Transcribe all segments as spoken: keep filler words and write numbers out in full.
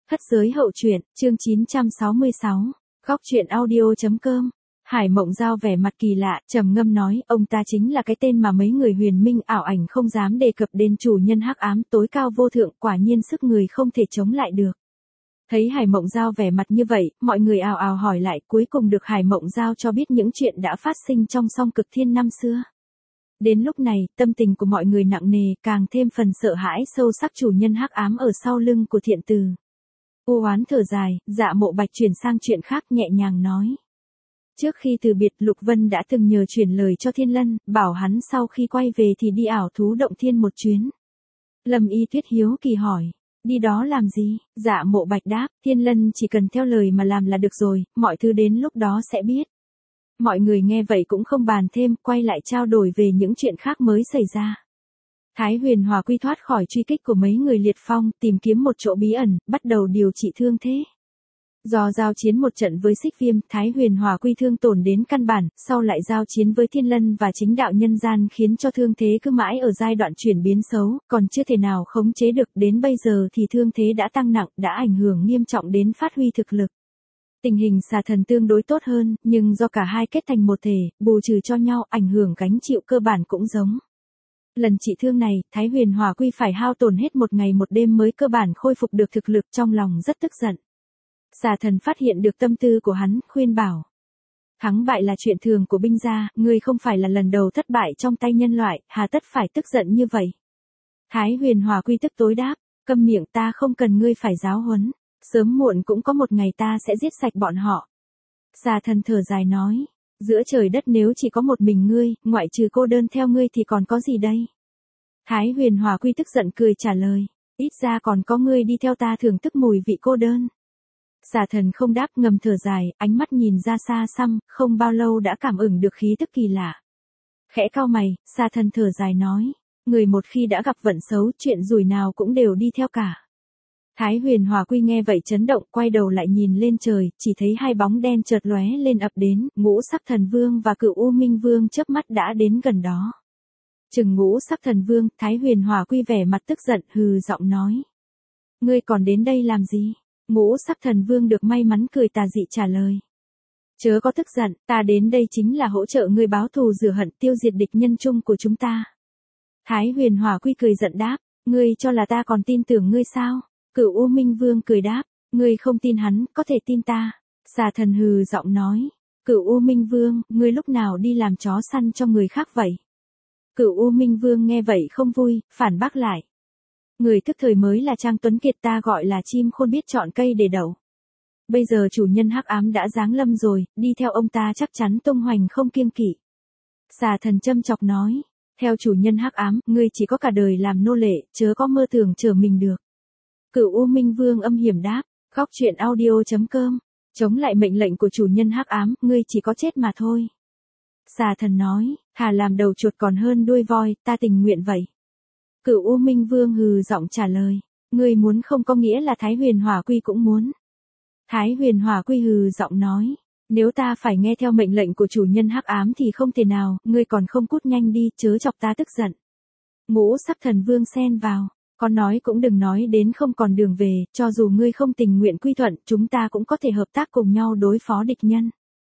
Thất giới hậu truyện, chương chín trăm sáu mươi sáu. Góc truyện audio.com. Hải Mộng Giao vẻ mặt kỳ lạ, trầm ngâm nói, ông ta chính là cái tên mà mấy người huyền minh ảo ảnh không dám đề cập đến, chủ nhân hắc ám tối cao vô thượng, quả nhiên sức người không thể chống lại được. Thấy Hải Mộng Giao vẻ mặt như vậy, mọi người ào ào hỏi lại, cuối cùng được Hải Mộng Giao cho biết những chuyện đã phát sinh trong Song Cực Thiên năm xưa. Đến lúc này, tâm tình của mọi người nặng nề, càng thêm phần sợ hãi sâu sắc chủ nhân hắc ám ở sau lưng của Thiện Từ. U oán thở dài, Dạ Mộ Bạch chuyển sang chuyện khác, nhẹ nhàng nói. Trước khi từ biệt, Lục Vân đã từng nhờ chuyển lời cho Thiên Lân, bảo hắn sau khi quay về thì đi ảo thú động thiên một chuyến. Lâm Y Tuyết hiếu kỳ hỏi, đi đó làm gì? Dạ Mộ Bạch đáp, Thiên Lân chỉ cần theo lời mà làm là được rồi, mọi thứ đến lúc đó sẽ biết. Mọi người nghe vậy cũng không bàn thêm, quay lại trao đổi về những chuyện khác mới xảy ra. Thái Huyền Hòa Quy thoát khỏi truy kích của mấy người liệt phong, tìm kiếm một chỗ bí ẩn, bắt đầu điều trị thương thế. Do giao chiến một trận với Xích Viêm, Thái Huyền Hòa Quy thương tổn đến căn bản, sau lại giao chiến với Thiên Lân và chính đạo nhân gian khiến cho thương thế cứ mãi ở giai đoạn chuyển biến xấu, còn chưa thể nào khống chế được, đến bây giờ thì thương thế đã tăng nặng, đã ảnh hưởng nghiêm trọng đến phát huy thực lực. Tình hình xà thần tương đối tốt hơn, nhưng do cả hai kết thành một thể, bù trừ cho nhau, ảnh hưởng gánh chịu cơ bản cũng giống. Lần trị thương này, Thái Huyền Hòa Quy phải hao tổn hết một ngày một đêm mới cơ bản khôi phục được thực lực, trong lòng rất tức giận. Xà thần phát hiện được tâm tư của hắn, khuyên bảo. Thắng bại là chuyện thường của binh gia, ngươi không phải là lần đầu thất bại trong tay nhân loại, hà tất phải tức giận như vậy. Thái Huyền Hòa Quy tức tối đáp, câm miệng, ta không cần ngươi phải giáo huấn. Sớm muộn cũng có một ngày ta sẽ giết sạch bọn họ. Xà thần thở dài nói, giữa trời đất nếu chỉ có một mình ngươi, ngoại trừ cô đơn theo ngươi thì còn có gì đây? Thái Huyền Hòa Quy tức giận cười trả lời, ít ra còn có ngươi đi theo ta thưởng thức mùi vị cô đơn. Xà thần không đáp, ngầm thở dài, ánh mắt nhìn ra xa xăm, không bao lâu đã cảm ứng được khí tức kỳ lạ. Khẽ cau mày, xà thần thở dài nói, người một khi đã gặp vận xấu, chuyện rủi nào cũng đều đi theo cả. Thái Huyền Hòa Quy nghe vậy chấn động, quay đầu lại nhìn lên trời, chỉ thấy hai bóng đen chợt lóe lên ập đến, Ngũ Sắc Thần Vương và Cửu U Minh Vương chớp mắt đã đến gần đó. Chừng Ngũ Sắc Thần Vương, Thái Huyền Hòa Quy vẻ mặt tức giận, hừ giọng nói. Ngươi còn đến đây làm gì? Ngũ Sắc Thần Vương được may mắn cười tà dị trả lời. Chớ có tức giận, ta đến đây chính là hỗ trợ ngươi báo thù rửa hận, tiêu diệt địch nhân chung của chúng ta. Thái Huyền Hòa Quy cười giận đáp, ngươi cho là ta còn tin tưởng ngươi sao? Cửu U Minh Vương cười đáp, ngươi không tin hắn, có thể tin ta. Xà thần hừ giọng nói, Cửu U Minh Vương, ngươi lúc nào đi làm chó săn cho người khác vậy? Cửu U Minh Vương nghe vậy không vui, phản bác lại. Người thức thời mới là Trang Tuấn Kiệt, ta gọi là chim khôn biết chọn cây để đậu. Bây giờ chủ nhân hắc ám đã giáng lâm rồi, đi theo ông ta chắc chắn tung hoành không kiêng kỵ. Xà thần châm chọc nói, theo chủ nhân hắc ám, ngươi chỉ có cả đời làm nô lệ, chớ có mơ tưởng trở mình được. Cửu U Minh Vương âm hiểm đáp, góc truyện audio.com, chống lại mệnh lệnh của chủ nhân hắc ám, ngươi chỉ có chết mà thôi. Xà thần nói, thà làm đầu chuột còn hơn đuôi voi, ta tình nguyện vậy. Cửu U Minh Vương hừ giọng trả lời, ngươi muốn không có nghĩa là Thái Huyền Hòa Quy cũng muốn. Thái Huyền Hòa Quy hừ giọng nói, nếu ta phải nghe theo mệnh lệnh của chủ nhân hắc ám thì không thể nào, ngươi còn không cút nhanh đi, chớ chọc ta tức giận. Ngũ Sắc Thần Vương xen vào. Con nói cũng đừng nói đến không còn đường về, cho dù ngươi không tình nguyện quy thuận, chúng ta cũng có thể hợp tác cùng nhau đối phó địch nhân.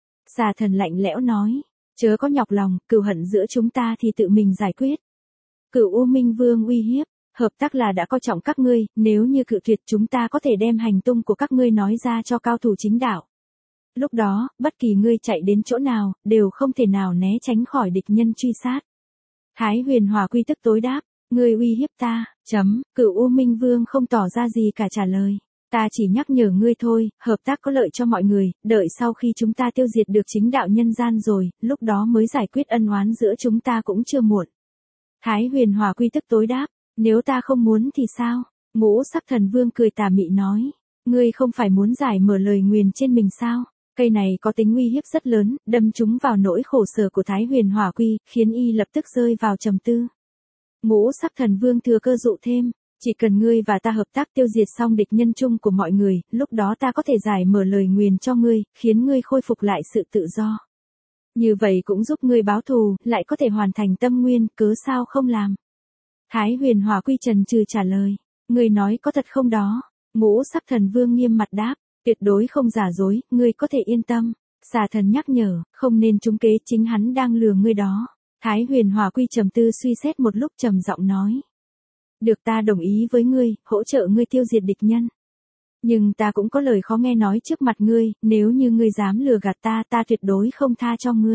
Xà thần lạnh lẽo nói, chớ có nhọc lòng, cừu hận giữa chúng ta thì tự mình giải quyết. Cửu U Minh Vương uy hiếp, hợp tác là đã coi trọng các ngươi, nếu như cự tuyệt chúng ta có thể đem hành tung của các ngươi nói ra cho cao thủ chính đạo. Lúc đó, bất kỳ ngươi chạy đến chỗ nào, đều không thể nào né tránh khỏi địch nhân truy sát. Thái Huyền Hòa Quy tức tối đáp. Ngươi uy hiếp ta, chấm, Cửu U Minh Vương không tỏ ra gì cả trả lời. Ta chỉ nhắc nhở ngươi thôi, hợp tác có lợi cho mọi người, đợi sau khi chúng ta tiêu diệt được chính đạo nhân gian rồi, lúc đó mới giải quyết ân oán giữa chúng ta cũng chưa muộn. Thái Huyền Hòa Quy tức tối đáp, nếu ta không muốn thì sao? Ngũ Sắc Thần Vương cười tà mị nói, ngươi không phải muốn giải mở lời nguyền trên mình sao? Cây này có tính uy hiếp rất lớn, đâm trúng vào nỗi khổ sở của Thái Huyền Hòa Quy, khiến y lập tức rơi vào trầm tư. Ngũ Sắc Thần Vương thừa cơ dụ thêm, chỉ cần ngươi và ta hợp tác tiêu diệt xong địch nhân chung của mọi người, lúc đó ta có thể giải mở lời nguyền cho ngươi, khiến ngươi khôi phục lại sự tự do. Như vậy cũng giúp ngươi báo thù, lại có thể hoàn thành tâm nguyên, cớ sao không làm? Thái Huyền Hòa Quy trần trừ trả lời, ngươi nói có thật không đó? Ngũ sắc thần vương nghiêm mặt đáp, tuyệt đối không giả dối, ngươi có thể yên tâm. Xà thần nhắc nhở, không nên trúng kế, chính hắn đang lừa ngươi đó. Thái Huyền Hỏa Quy trầm tư suy xét một lúc trầm giọng nói. Được, ta đồng ý với ngươi, hỗ trợ ngươi tiêu diệt địch nhân. Nhưng ta cũng có lời khó nghe nói trước mặt ngươi, nếu như ngươi dám lừa gạt ta, ta tuyệt đối không tha cho ngươi.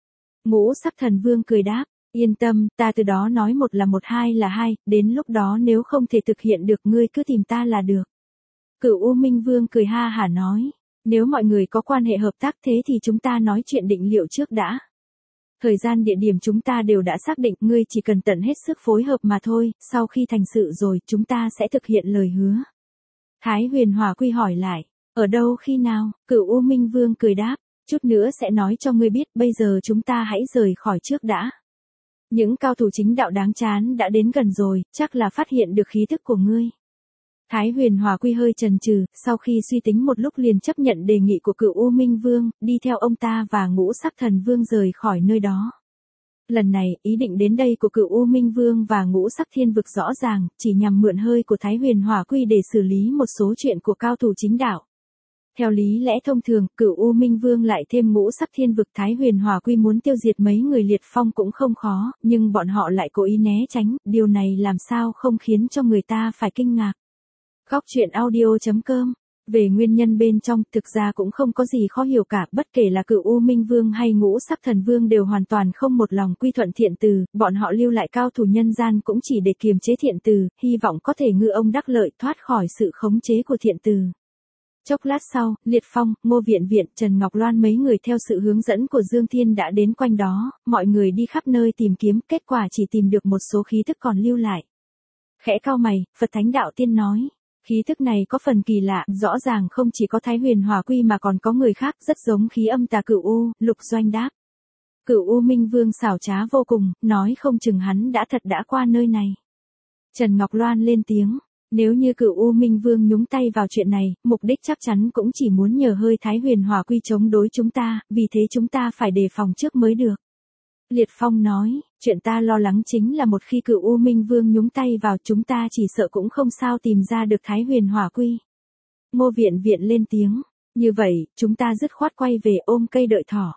Ngũ sắc thần vương cười đáp, yên tâm, ta từ đó nói một là một, hai là hai, đến lúc đó nếu không thể thực hiện được ngươi cứ tìm ta là được. Cửu U Minh Vương cười ha hả nói, nếu mọi người có quan hệ hợp tác thế thì chúng ta nói chuyện định liệu trước đã. Thời gian địa điểm chúng ta đều đã xác định, ngươi chỉ cần tận hết sức phối hợp mà thôi, sau khi thành sự rồi chúng ta sẽ thực hiện lời hứa. Thái Huyền Hỏa Quy hỏi lại, ở đâu khi nào? Cửu U Minh Vương cười đáp, chút nữa sẽ nói cho ngươi biết, bây giờ chúng ta hãy rời khỏi trước đã. Những cao thủ chính đạo đáng chán đã đến gần rồi, chắc là phát hiện được khí thức của ngươi. Thái Huyền Hỏa Quy hơi chần chừ, sau khi suy tính một lúc liền chấp nhận đề nghị của Cửu U Minh Vương, đi theo ông ta và Ngũ Sắc Thần Vương rời khỏi nơi đó. Lần này, ý định đến đây của Cửu U Minh Vương và Ngũ Sắc Thiên Vực rõ ràng, chỉ nhằm mượn hơi của Thái Huyền Hỏa Quy để xử lý một số chuyện của cao thủ chính đạo. Theo lý lẽ thông thường, Cửu U Minh Vương lại thêm Ngũ Sắc Thiên Vực, Thái Huyền Hỏa Quy muốn tiêu diệt mấy người liệt phong cũng không khó, nhưng bọn họ lại cố ý né tránh, điều này làm sao không khiến cho người ta phải kinh ngạc. Góc truyện audio chấm com. Về nguyên nhân bên trong, thực ra cũng không có gì khó hiểu cả, bất kể là Cửu U Minh Vương hay Ngũ Sắc Thần Vương đều hoàn toàn không một lòng quy thuận Thiện Từ, bọn họ lưu lại cao thủ nhân gian cũng chỉ để kiềm chế Thiện Từ, hy vọng có thể ngư ông đắc lợi thoát khỏi sự khống chế của Thiện Từ. Chốc lát sau, Liệt Phong, Ngô Viện Viện, Trần Ngọc Loan mấy người theo sự hướng dẫn của Dương Thiên đã đến quanh đó, mọi người đi khắp nơi tìm kiếm, kết quả chỉ tìm được một số khí thức còn lưu lại. Khẽ cau mày, Phật Thánh Đạo Tiên nói. Khí thức này có phần kỳ lạ, rõ ràng không chỉ có Thái Huyền Hỏa Quy mà còn có người khác, rất giống khí âm tà Cửu U. Lục Doanh đáp. Cửu U Minh Vương xảo trá vô cùng, nói không chừng hắn đã thật đã qua nơi này. Trần Ngọc Loan lên tiếng, nếu như Cửu U Minh Vương nhúng tay vào chuyện này, mục đích chắc chắn cũng chỉ muốn nhờ hơi Thái Huyền Hỏa Quy chống đối chúng ta, vì thế chúng ta phải đề phòng trước mới được. Liệt Phong nói, chuyện ta lo lắng chính là một khi Cửu U Minh Vương nhúng tay vào chúng ta chỉ sợ cũng không sao tìm ra được Thái Huyền Hỏa Quy. Ngô Viện Viện lên tiếng, như vậy, chúng ta dứt khoát quay về ôm cây đợi thỏ.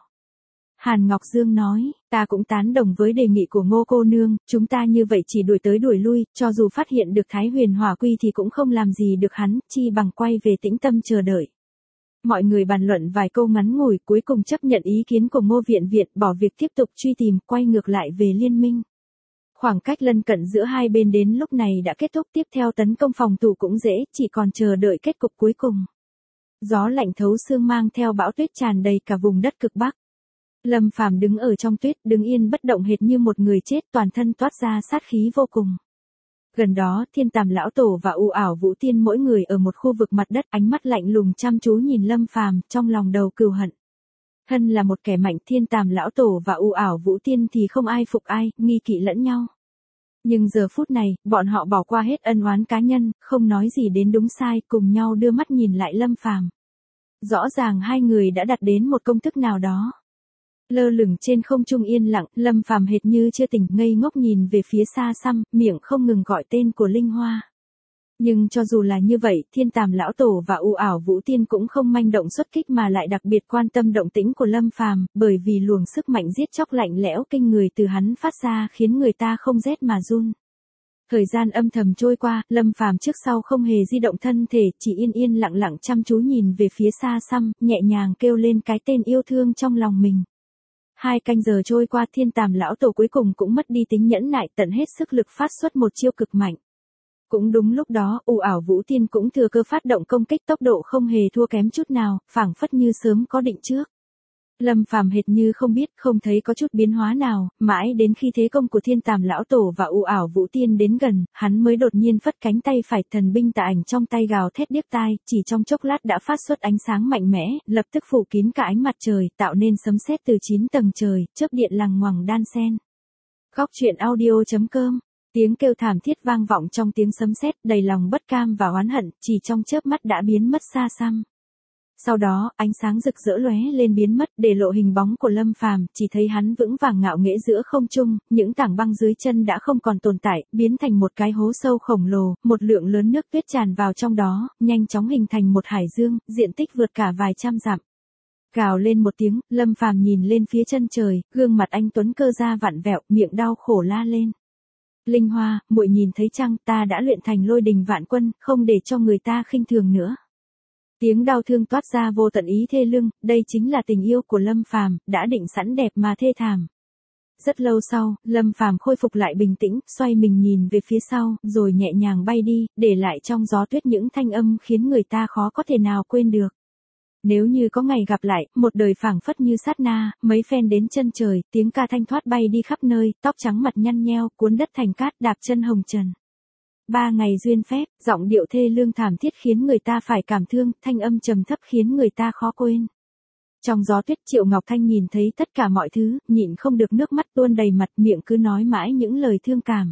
Hàn Ngọc Dương nói, ta cũng tán đồng với đề nghị của Ngô cô nương, chúng ta như vậy chỉ đuổi tới đuổi lui, cho dù phát hiện được Thái Huyền Hỏa Quy thì cũng không làm gì được hắn, chi bằng quay về tĩnh tâm chờ đợi. Mọi người bàn luận vài câu ngắn ngủi, cuối cùng chấp nhận ý kiến của Ngô Viện Viện, bỏ việc tiếp tục truy tìm, quay ngược lại về liên minh. Khoảng cách lân cận giữa hai bên đến lúc này đã kết thúc, tiếp theo tấn công phòng thủ cũng dễ, chỉ còn chờ đợi kết cục cuối cùng. Gió lạnh thấu xương mang theo bão tuyết tràn đầy cả vùng đất cực Bắc. Lâm Phàm đứng ở trong tuyết, đứng yên bất động hệt như một người chết, toàn thân toát ra sát khí vô cùng. Gần đó, Thiên Tàm lão tổ và U Ảo Vũ Tiên mỗi người ở một khu vực mặt đất, ánh mắt lạnh lùng chăm chú nhìn Lâm Phàm, trong lòng đầu cừu hận. Thân là một kẻ mạnh, Thiên Tàm lão tổ và U Ảo Vũ Tiên thì không ai phục ai, nghi kỵ lẫn nhau. Nhưng giờ phút này, bọn họ bỏ qua hết ân oán cá nhân, không nói gì đến đúng sai, cùng nhau đưa mắt nhìn lại Lâm Phàm. Rõ ràng hai người đã đạt đến một công thức nào đó. Lơ lửng trên không trung yên lặng, Lâm Phàm hệt như chưa tỉnh, ngây ngốc nhìn về phía xa xăm, miệng không ngừng gọi tên của Linh Hoa. Nhưng cho dù là như vậy, Thiên Tàm lão tổ và U Ảo Vũ Tiên cũng không manh động xuất kích mà lại đặc biệt quan tâm động tĩnh của Lâm Phàm, bởi vì luồng sức mạnh giết chóc lạnh lẽo kinh người từ hắn phát ra khiến người ta không rét mà run. Thời gian âm thầm trôi qua, Lâm Phàm trước sau không hề di động thân thể, chỉ yên yên lặng lặng chăm chú nhìn về phía xa xăm, nhẹ nhàng kêu lên cái tên yêu thương trong lòng mình. Hai canh giờ trôi qua, Thiên Tàm lão tổ cuối cùng cũng mất đi tính nhẫn nại, tận hết sức lực phát xuất một chiêu cực mạnh. Cũng đúng lúc đó, U Ảo Vũ Tiên cũng thừa cơ phát động công kích, tốc độ không hề thua kém chút nào, phảng phất như sớm có định trước. Lâm Phàm hệt như không biết, không thấy có chút biến hóa nào, mãi đến khi thế công của Thiên Tàm lão tổ và U Ảo Vũ Tiên đến gần, hắn mới đột nhiên phất cánh tay phải, thần binh tà ảnh trong tay gào thét điếc tai, chỉ trong chốc lát đã phát xuất ánh sáng mạnh mẽ, lập tức phủ kín cả ánh mặt trời, tạo nên sấm sét từ chín tầng trời, chớp điện lằng ngoằng đan xen. Góc truyện audio chấm com. Tiếng kêu thảm thiết vang vọng trong tiếng sấm sét, đầy lòng bất cam và oán hận, chỉ trong chớp mắt đã biến mất xa xăm. Sau đó, ánh sáng rực rỡ lóe lên biến mất, để lộ hình bóng của Lâm Phàm, chỉ thấy hắn vững vàng ngạo nghễ giữa không trung, những tảng băng dưới chân đã không còn tồn tại, biến thành một cái hố sâu khổng lồ, một lượng lớn nước tuyết tràn vào trong đó, nhanh chóng hình thành một hải dương, diện tích vượt cả vài trăm dặm. Gào lên một tiếng, Lâm Phàm nhìn lên phía chân trời, gương mặt anh tuấn cơ ra vặn vẹo, miệng đau khổ la lên. Linh Hoa, muội nhìn thấy chăng, ta đã luyện thành lôi đình vạn quân, không để cho người ta khinh thường nữa. Tiếng đau thương toát ra vô tận ý thê lương, đây chính là tình yêu của Lâm Phàm, đã định sẵn đẹp mà thê thảm. Rất lâu sau, Lâm Phàm khôi phục lại bình tĩnh, xoay mình nhìn về phía sau, rồi nhẹ nhàng bay đi, để lại trong gió tuyết những thanh âm khiến người ta khó có thể nào quên được. Nếu như có ngày gặp lại, một đời phảng phất như sát na, mấy phen đến chân trời, tiếng ca thanh thoát bay đi khắp nơi, tóc trắng mặt nhăn nheo, cuốn đất thành cát, đạp chân hồng trần. Ba ngày duyên phép, giọng điệu thê lương thảm thiết khiến người ta phải cảm thương, thanh âm trầm thấp khiến người ta khó quên. Trong gió tuyết Triệu Ngọc Thanh nhìn thấy tất cả mọi thứ, nhịn không được nước mắt tuôn đầy mặt, miệng cứ nói mãi những lời thương cảm.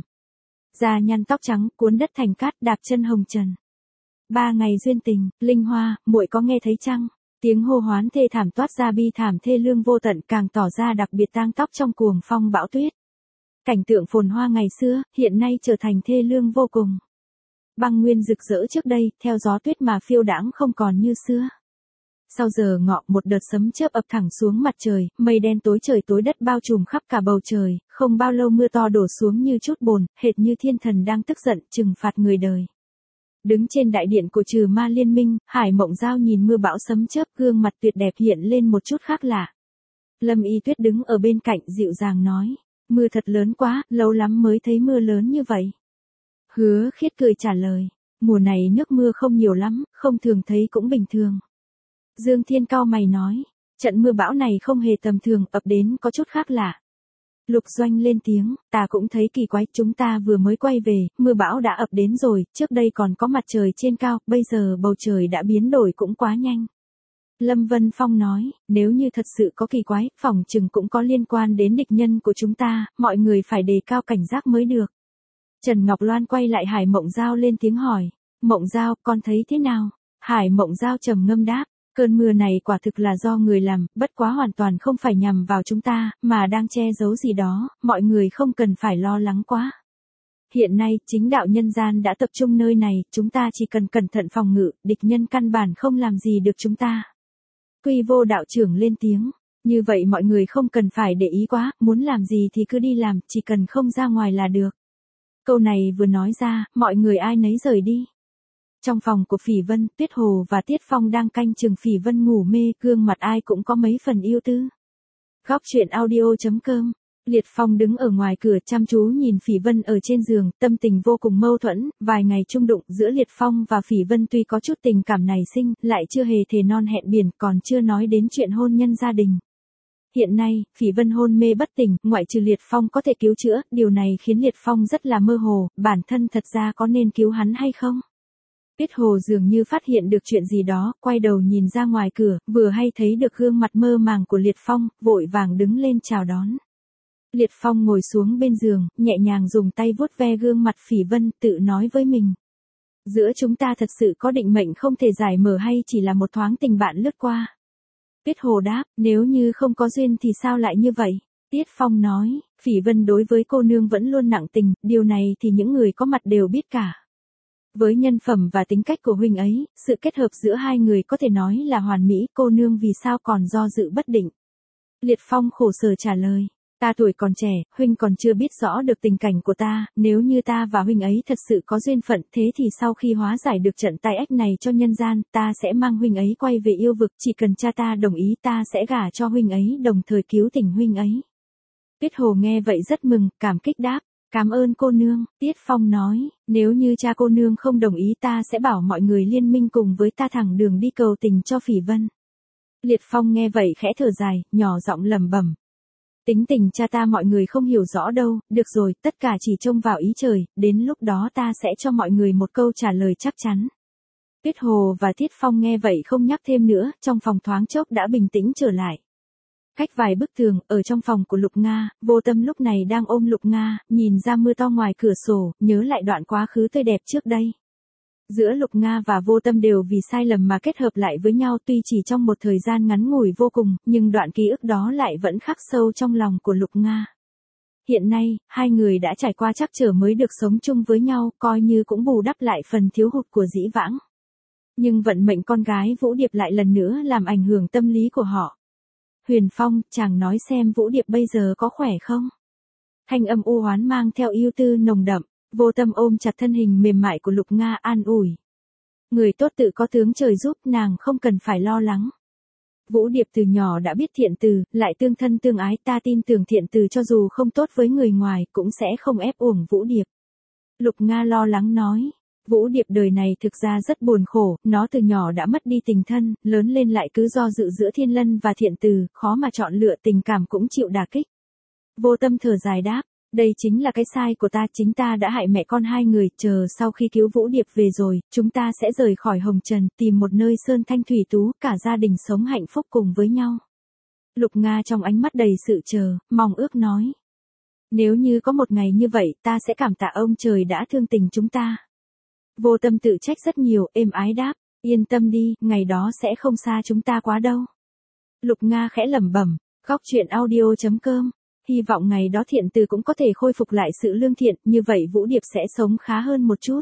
Da nhăn tóc trắng, cuốn đất thành cát, đạp chân hồng trần. Ba ngày duyên tình, Linh Hoa, muội có nghe thấy chăng? Tiếng hô hoán thê thảm toát ra bi thảm thê lương vô tận, càng tỏ ra đặc biệt tang tóc trong cuồng phong bão tuyết. Cảnh tượng phồn hoa ngày xưa, hiện nay trở thành thê lương vô cùng. Băng nguyên rực rỡ trước đây, theo gió tuyết mà phiêu đãng không còn như xưa. Sau giờ ngọ, một đợt sấm chớp ập thẳng xuống mặt trời, mây đen tối trời tối đất bao trùm khắp cả bầu trời, không bao lâu mưa to đổ xuống như chút bồn, hệt như thiên thần đang tức giận, trừng phạt người đời. Đứng trên đại điện của Trừ Ma Liên Minh, Hải Mộng Giao nhìn mưa bão sấm chớp, gương mặt tuyệt đẹp hiện lên một chút khác lạ. Lâm Y Tuyết đứng ở bên cạnh dịu dàng nói, mưa thật lớn quá, lâu lắm mới thấy mưa lớn như vậy. Hứa Khiết cười trả lời, mùa này nước mưa không nhiều lắm, không thường thấy cũng bình thường. Dương Thiên cau mày nói, trận mưa bão này không hề tầm thường, ập đến có chút khác lạ. Lục Doanh lên tiếng, ta cũng thấy kỳ quái, chúng ta vừa mới quay về, mưa bão đã ập đến rồi, trước đây còn có mặt trời trên cao, bây giờ bầu trời đã biến đổi cũng quá nhanh. Lâm Vân Phong nói, nếu như thật sự có kỳ quái, phỏng chừng cũng có liên quan đến địch nhân của chúng ta, mọi người phải đề cao cảnh giác mới được. Trần Ngọc Loan quay lại Hải Mộng Giao lên tiếng hỏi, Mộng Giao, con thấy thế nào? Hải Mộng Giao trầm ngâm đáp, cơn mưa này quả thực là do người làm, bất quá hoàn toàn không phải nhằm vào chúng ta, mà đang che giấu gì đó, mọi người không cần phải lo lắng quá. Hiện nay, chính đạo nhân gian đã tập trung nơi này, chúng ta chỉ cần cẩn thận phòng ngự, địch nhân căn bản không làm gì được chúng ta. Quy Vô đạo trưởng lên tiếng, như vậy mọi người không cần phải để ý quá, muốn làm gì thì cứ đi làm, chỉ cần không ra ngoài là được. Câu này vừa nói ra, mọi người ai nấy rời đi. Trong phòng của Phỉ Vân, Tuyết Hồ và Tiết Phong đang canh chừng Phỉ Vân ngủ mê, gương mặt ai cũng có mấy phần yêu tư. Góc truyện audio chấm com. Liệt Phong đứng ở ngoài cửa chăm chú nhìn Phỉ Vân ở trên giường, tâm tình vô cùng mâu thuẫn, vài ngày chung đụng giữa Liệt Phong và Phỉ Vân tuy có chút tình cảm nảy sinh, lại chưa hề thề non hẹn biển, còn chưa nói đến chuyện hôn nhân gia đình. Hiện nay, Phỉ Vân hôn mê bất tỉnh, ngoại trừ Liệt Phong có thể cứu chữa, điều này khiến Liệt Phong rất là mơ hồ, bản thân thật ra có nên cứu hắn hay không? Tuyết Hồ dường như phát hiện được chuyện gì đó, quay đầu nhìn ra ngoài cửa, vừa hay thấy được gương mặt mơ màng của Liệt Phong, vội vàng đứng lên chào đón. Liệt Phong ngồi xuống bên giường, nhẹ nhàng dùng tay vuốt ve gương mặt Phỉ Vân, tự nói với mình. Giữa chúng ta thật sự có định mệnh không thể giải mở hay chỉ là một thoáng tình bạn lướt qua? Tuyết Hồ đáp, nếu như không có duyên thì sao lại như vậy? Tiết Phong nói, Phỉ Vân đối với cô nương vẫn luôn nặng tình, điều này thì những người có mặt đều biết cả. Với nhân phẩm và tính cách của huynh ấy, sự kết hợp giữa hai người có thể nói là hoàn mỹ, cô nương vì sao còn do dự bất định? Liệt Phong khổ sở trả lời, ta tuổi còn trẻ, huynh còn chưa biết rõ được tình cảnh của ta, nếu như ta và huynh ấy thật sự có duyên phận, thế thì sau khi hóa giải được trận tai ách này cho nhân gian, ta sẽ mang huynh ấy quay về yêu vực, chỉ cần cha ta đồng ý ta sẽ gả cho huynh ấy, đồng thời cứu tỉnh huynh ấy. Tuyết Hồ nghe vậy rất mừng, cảm kích đáp, cảm ơn cô nương. Tiết Phong nói, nếu như cha cô nương không đồng ý ta sẽ bảo mọi người liên minh cùng với ta thẳng đường đi cầu tình cho Phỉ Vân. Liệt Phong nghe vậy khẽ thở dài, nhỏ giọng lẩm bẩm. Tính tình cha ta mọi người không hiểu rõ đâu, được rồi, tất cả chỉ trông vào ý trời, đến lúc đó ta sẽ cho mọi người một câu trả lời chắc chắn. Tuyết Hồ và Tiết Phong nghe vậy không nhắc thêm nữa, trong phòng thoáng chốc đã bình tĩnh trở lại. Cách vài bức tường, ở trong phòng của Lục Nga, Vô Tâm lúc này đang ôm Lục Nga, nhìn ra mưa to ngoài cửa sổ, nhớ lại đoạn quá khứ tươi đẹp trước đây. Giữa Lục Nga và Vô Tâm đều vì sai lầm mà kết hợp lại với nhau, tuy chỉ trong một thời gian ngắn ngủi vô cùng, nhưng đoạn ký ức đó lại vẫn khắc sâu trong lòng của Lục Nga. Hiện nay, hai người đã trải qua trắc trở mới được sống chung với nhau, coi như cũng bù đắp lại phần thiếu hụt của dĩ vãng. Nhưng vận mệnh con gái Vũ Điệp lại lần nữa làm ảnh hưởng tâm lý của họ. Huyền Phong, chàng nói xem Vũ Điệp bây giờ có khỏe không? Thanh âm u oán mang theo yêu tư nồng đậm. Vô Tâm ôm chặt thân hình mềm mại của Lục Nga an ủi. Người tốt tự có tướng trời giúp, nàng không cần phải lo lắng. Vũ Điệp từ nhỏ đã biết thiện từ, lại tương thân tương ái, ta tin tưởng thiện từ cho dù không tốt với người ngoài cũng sẽ không ép uổng Vũ Điệp. Lục Nga lo lắng nói. Vũ Điệp đời này thực ra rất buồn khổ, nó từ nhỏ đã mất đi tình thân, lớn lên lại cứ do dự giữa Thiên Lân và thiện từ, khó mà chọn lựa, tình cảm cũng chịu đả kích. Vô Tâm thở dài đáp. Đây chính là cái sai của ta, chính ta đã hại mẹ con hai người, chờ sau khi cứu Vũ Điệp về rồi, chúng ta sẽ rời khỏi Hồng Trần, tìm một nơi sơn thanh thủy tú, cả gia đình sống hạnh phúc cùng với nhau. Lục Nga trong ánh mắt đầy sự chờ, mong ước nói. Nếu như có một ngày như vậy, ta sẽ cảm tạ ông trời đã thương tình chúng ta. Vô Tâm tự trách rất nhiều, êm ái đáp, yên tâm đi, ngày đó sẽ không xa chúng ta quá đâu. Lục Nga khẽ lẩm bẩm, góc truyện audio chấm com. Hy vọng ngày đó thiện từ cũng có thể khôi phục lại sự lương thiện, như vậy Vũ Điệp sẽ sống khá hơn một chút.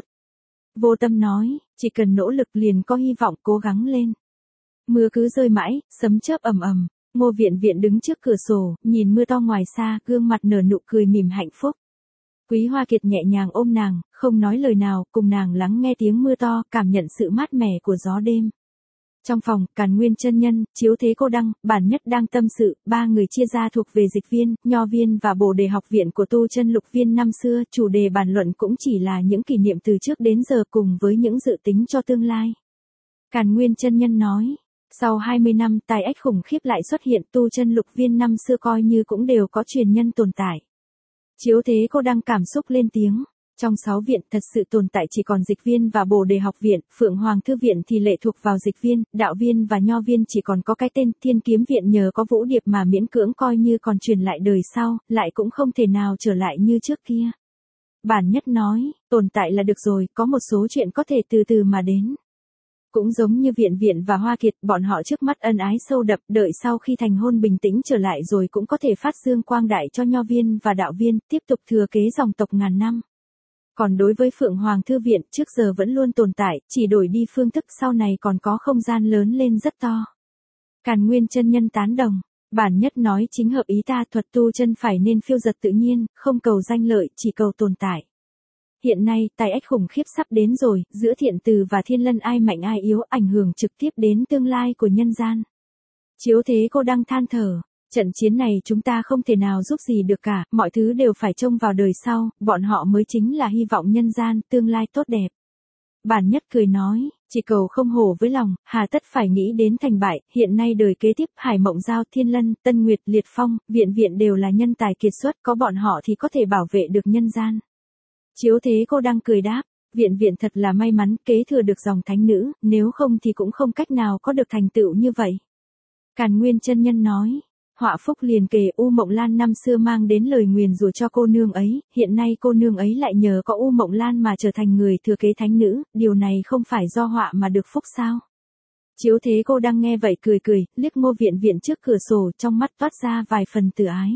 Vô Tâm nói, chỉ cần nỗ lực liền có hy vọng, cố gắng lên. Mưa cứ rơi mãi, sấm chớp ầm ầm, Ngô Viện Viện đứng trước cửa sổ, nhìn mưa to ngoài xa, gương mặt nở nụ cười mỉm hạnh phúc. Quý Hoa Kiệt nhẹ nhàng ôm nàng, không nói lời nào, cùng nàng lắng nghe tiếng mưa to, cảm nhận sự mát mẻ của gió đêm. Trong phòng, Càn Nguyên chân nhân, Chiếu Thế Cô Đăng, Bản Nhất đang tâm sự, ba người chia ra thuộc về Dịch Viên, Nho Viên và Bồ Đề học viện của Tu Chân Lục Viên năm xưa, chủ đề bàn luận cũng chỉ là những kỷ niệm từ trước đến giờ cùng với những dự tính cho tương lai. Càn Nguyên chân nhân nói, sau hai mươi năm tai ách khủng khiếp lại xuất hiện, Tu Chân Lục Viên năm xưa coi như cũng đều có truyền nhân tồn tại. Chiếu Thế Cô Đăng cảm xúc lên tiếng. Trong sáu viện thật sự tồn tại chỉ còn Dịch Viên và Bồ Đề học viện, Phượng Hoàng Thư viện thì lệ thuộc vào Dịch Viên, Đạo Viên và Nho Viên chỉ còn có cái tên, Thiên Kiếm viện nhờ có Vũ Điệp mà miễn cưỡng coi như còn truyền lại đời sau, lại cũng không thể nào trở lại như trước kia. Bản Nhất nói, tồn tại là được rồi, có một số chuyện có thể từ từ mà đến. Cũng giống như Viện Viện và Hoa Kiệt, bọn họ trước mắt ân ái sâu đậm, đợi sau khi thành hôn bình tĩnh trở lại rồi cũng có thể phát dương quang đại cho Nho Viên và Đạo Viên, tiếp tục thừa kế dòng tộc ngàn năm. Còn đối với Phượng Hoàng Thư viện, trước giờ vẫn luôn tồn tại, chỉ đổi đi phương thức, sau này còn có không gian lớn lên rất to. Càn Nguyên chân nhân tán đồng, Bản Nhất nói chính hợp ý ta, thuật tu chân phải nên phiêu dật tự nhiên, không cầu danh lợi, chỉ cầu tồn tại. Hiện nay, tai ách khủng khiếp sắp đến rồi, giữa thiện từ và thiên lân ai mạnh ai yếu, ảnh hưởng trực tiếp đến tương lai của nhân gian. Chiếu Thế Cô Đăng than thở. Trận chiến này chúng ta không thể nào giúp gì được cả, mọi thứ đều phải trông vào đời sau, bọn họ mới chính là hy vọng nhân gian, tương lai tốt đẹp. Bản Nhất cười nói, chỉ cầu không hổ với lòng, hà tất phải nghĩ đến thành bại, hiện nay đời kế tiếp, Hải Mộng Giao, Thiên Lân, Tân Nguyệt, Liệt Phong, Viện Viện đều là nhân tài kiệt xuất, có bọn họ thì có thể bảo vệ được nhân gian. Chiếu Thế Cô Đăng cười đáp, Viện Viện thật là may mắn, kế thừa được dòng thánh nữ, nếu không thì cũng không cách nào có được thành tựu như vậy. Càn Nguyên chân nhân nói. Họa phúc liền kề, U Mộng Lan năm xưa mang đến lời nguyền rủa cho cô nương ấy, hiện nay cô nương ấy lại nhờ có U Mộng Lan mà trở thành người thừa kế thánh nữ, điều này không phải do họa mà được phúc sao? Chiếu Thế Cô Đăng nghe vậy cười cười, liếc Ngô Viện Viện trước cửa sổ, trong mắt toát ra vài phần từ ái.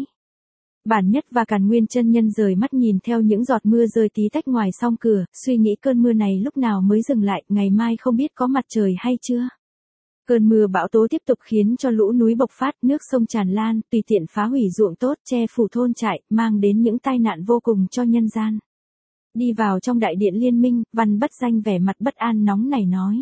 Bản Nhất và Càn Nguyên chân nhân rời mắt nhìn theo những giọt mưa rơi tí tách ngoài song cửa, suy nghĩ cơn mưa này lúc nào mới dừng lại, ngày mai không biết có mặt trời hay chưa. Cơn mưa bão tố tiếp tục khiến cho lũ núi bộc phát, nước sông tràn lan, tùy tiện phá hủy ruộng tốt, che phủ thôn trại, mang đến những tai nạn vô cùng cho nhân gian. Đi vào trong đại điện liên minh, Văn Bất Danh vẻ mặt bất an nóng nảy nói.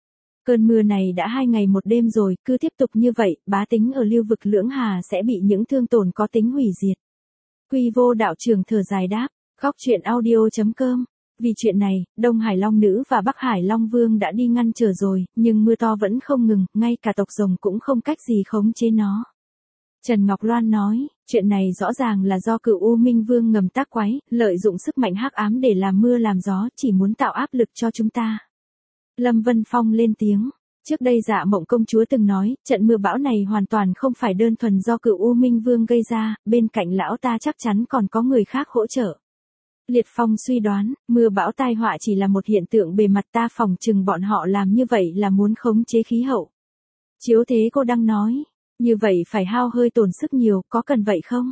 Cơn mưa này đã hai ngày một đêm rồi, cứ tiếp tục như vậy, bá tính ở lưu vực Lưỡng Hà sẽ bị những thương tổn có tính hủy diệt. Quy Vô đạo trưởng thở dài đáp, góc truyện audio chấm com. Vì chuyện này, Đông Hải Long Nữ và Bắc Hải Long Vương đã đi ngăn trở rồi, nhưng mưa to vẫn không ngừng, ngay cả tộc rồng cũng không cách gì khống chế nó. Trần Ngọc Loan nói, chuyện này rõ ràng là do Cửu U Minh Vương ngầm tác quái, lợi dụng sức mạnh hắc ám để làm mưa làm gió, chỉ muốn tạo áp lực cho chúng ta. Lâm Vân Phong lên tiếng. Trước đây Dạ Mộng công chúa từng nói, trận mưa bão này hoàn toàn không phải đơn thuần do Cửu U Minh Vương gây ra, bên cạnh lão ta chắc chắn còn có người khác hỗ trợ. Liệt Phong suy đoán, mưa bão tai họa chỉ là một hiện tượng bề mặt, ta phỏng chừng bọn họ làm như vậy là muốn khống chế khí hậu. Chiếu thế cô đang nói, như vậy phải hao hơi tổn sức nhiều, có cần vậy không?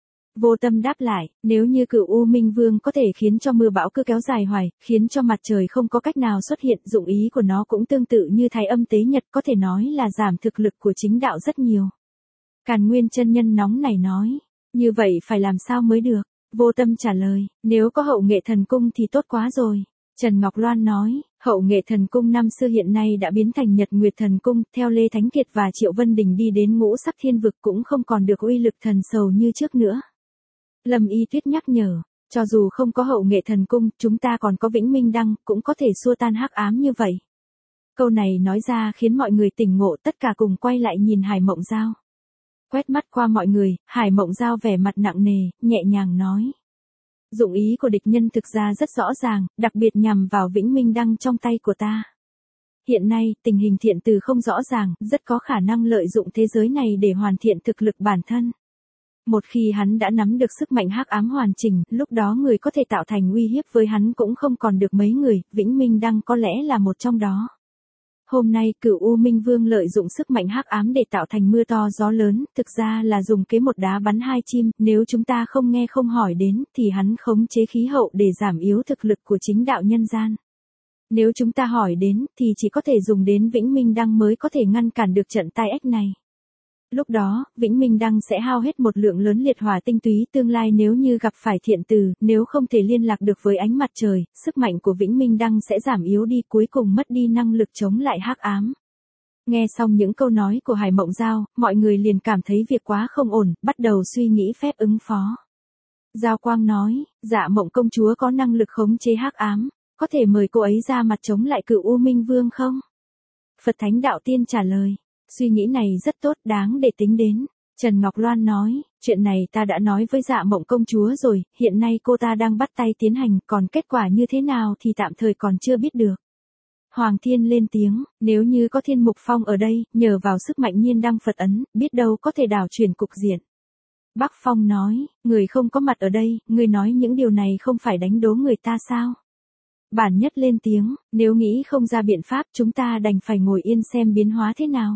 Vô Tâm đáp lại, nếu như Cửu U Minh Vương có thể khiến cho mưa bão cứ kéo dài hoài, khiến cho mặt trời không có cách nào xuất hiện, dụng ý của nó cũng tương tự như Thái Âm tế nhật, có thể nói là giảm thực lực của chính đạo rất nhiều. Càn Nguyên chân nhân nóng nảy nói, như vậy phải làm sao mới được? Vô Tâm trả lời, nếu có Hậu Nghệ Thần Cung thì tốt quá rồi. Trần Ngọc Loan nói, Hậu Nghệ Thần Cung năm xưa hiện nay đã biến thành Nhật Nguyệt Thần Cung, theo Lê Thánh Kiệt và Triệu Vân Đình đi đến ngũ sắc thiên vực cũng không còn được uy lực thần sầu như trước nữa. Lâm Y Tuyết nhắc nhở, cho dù không có Hậu Nghệ Thần Cung, chúng ta còn có Vĩnh Minh Đăng, cũng có thể xua tan hắc ám như vậy. Câu này nói ra khiến mọi người tỉnh ngộ, tất cả cùng quay lại nhìn Hải Mộng Giao. Quét mắt qua mọi người, Hải Mộng Giao vẻ mặt nặng nề, nhẹ nhàng nói. Dụng ý của địch nhân thực ra rất rõ ràng, đặc biệt nhằm vào Vĩnh Minh Đăng trong tay của ta. Hiện nay, tình hình thiện từ không rõ ràng, rất có khả năng lợi dụng thế giới này để hoàn thiện thực lực bản thân. Một khi hắn đã nắm được sức mạnh hắc ám hoàn chỉnh, lúc đó người có thể tạo thành uy hiếp với hắn cũng không còn được mấy người, Vĩnh Minh Đăng có lẽ là một trong đó. Hôm nay, Cửu U Minh Vương lợi dụng sức mạnh hắc ám để tạo thành mưa to gió lớn, thực ra là dùng kế một đá bắn hai chim, nếu chúng ta không nghe không hỏi đến, thì hắn khống chế khí hậu để giảm yếu thực lực của chính đạo nhân gian. Nếu chúng ta hỏi đến, thì chỉ có thể dùng đến Vĩnh Minh Đăng mới có thể ngăn cản được trận tai ách này. Lúc đó, Vĩnh Minh Đăng sẽ hao hết một lượng lớn liệt hỏa tinh túy, tương lai nếu như gặp phải thiện từ, nếu không thể liên lạc được với ánh mặt trời, sức mạnh của Vĩnh Minh Đăng sẽ giảm yếu đi, cuối cùng mất đi năng lực chống lại hắc ám. Nghe xong những câu nói của Hải Mộng Giao, mọi người liền cảm thấy việc quá không ổn, bắt đầu suy nghĩ phép ứng phó. Giao Quang nói, Dạ Mộng công chúa có năng lực khống chế hắc ám, có thể mời cô ấy ra mặt chống lại Cửu U Minh Vương không? Phật Thánh Đạo Tiên trả lời. Suy nghĩ này rất tốt, đáng để tính đến. Trần Ngọc Loan nói, chuyện này ta đã nói với Dạ Mộng công chúa rồi, hiện nay cô ta đang bắt tay tiến hành, còn kết quả như thế nào thì tạm thời còn chưa biết được. Hoàng Thiên lên tiếng, nếu như có Thiên Mục Phong ở đây, nhờ vào sức mạnh nhiên đăng Phật ấn, biết đâu có thể đảo chuyển cục diện. Bắc Phong nói, người không có mặt ở đây, người nói những điều này không phải đánh đố người ta sao? Bản Nhất lên tiếng, nếu nghĩ không ra biện pháp chúng ta đành phải ngồi yên xem biến hóa thế nào.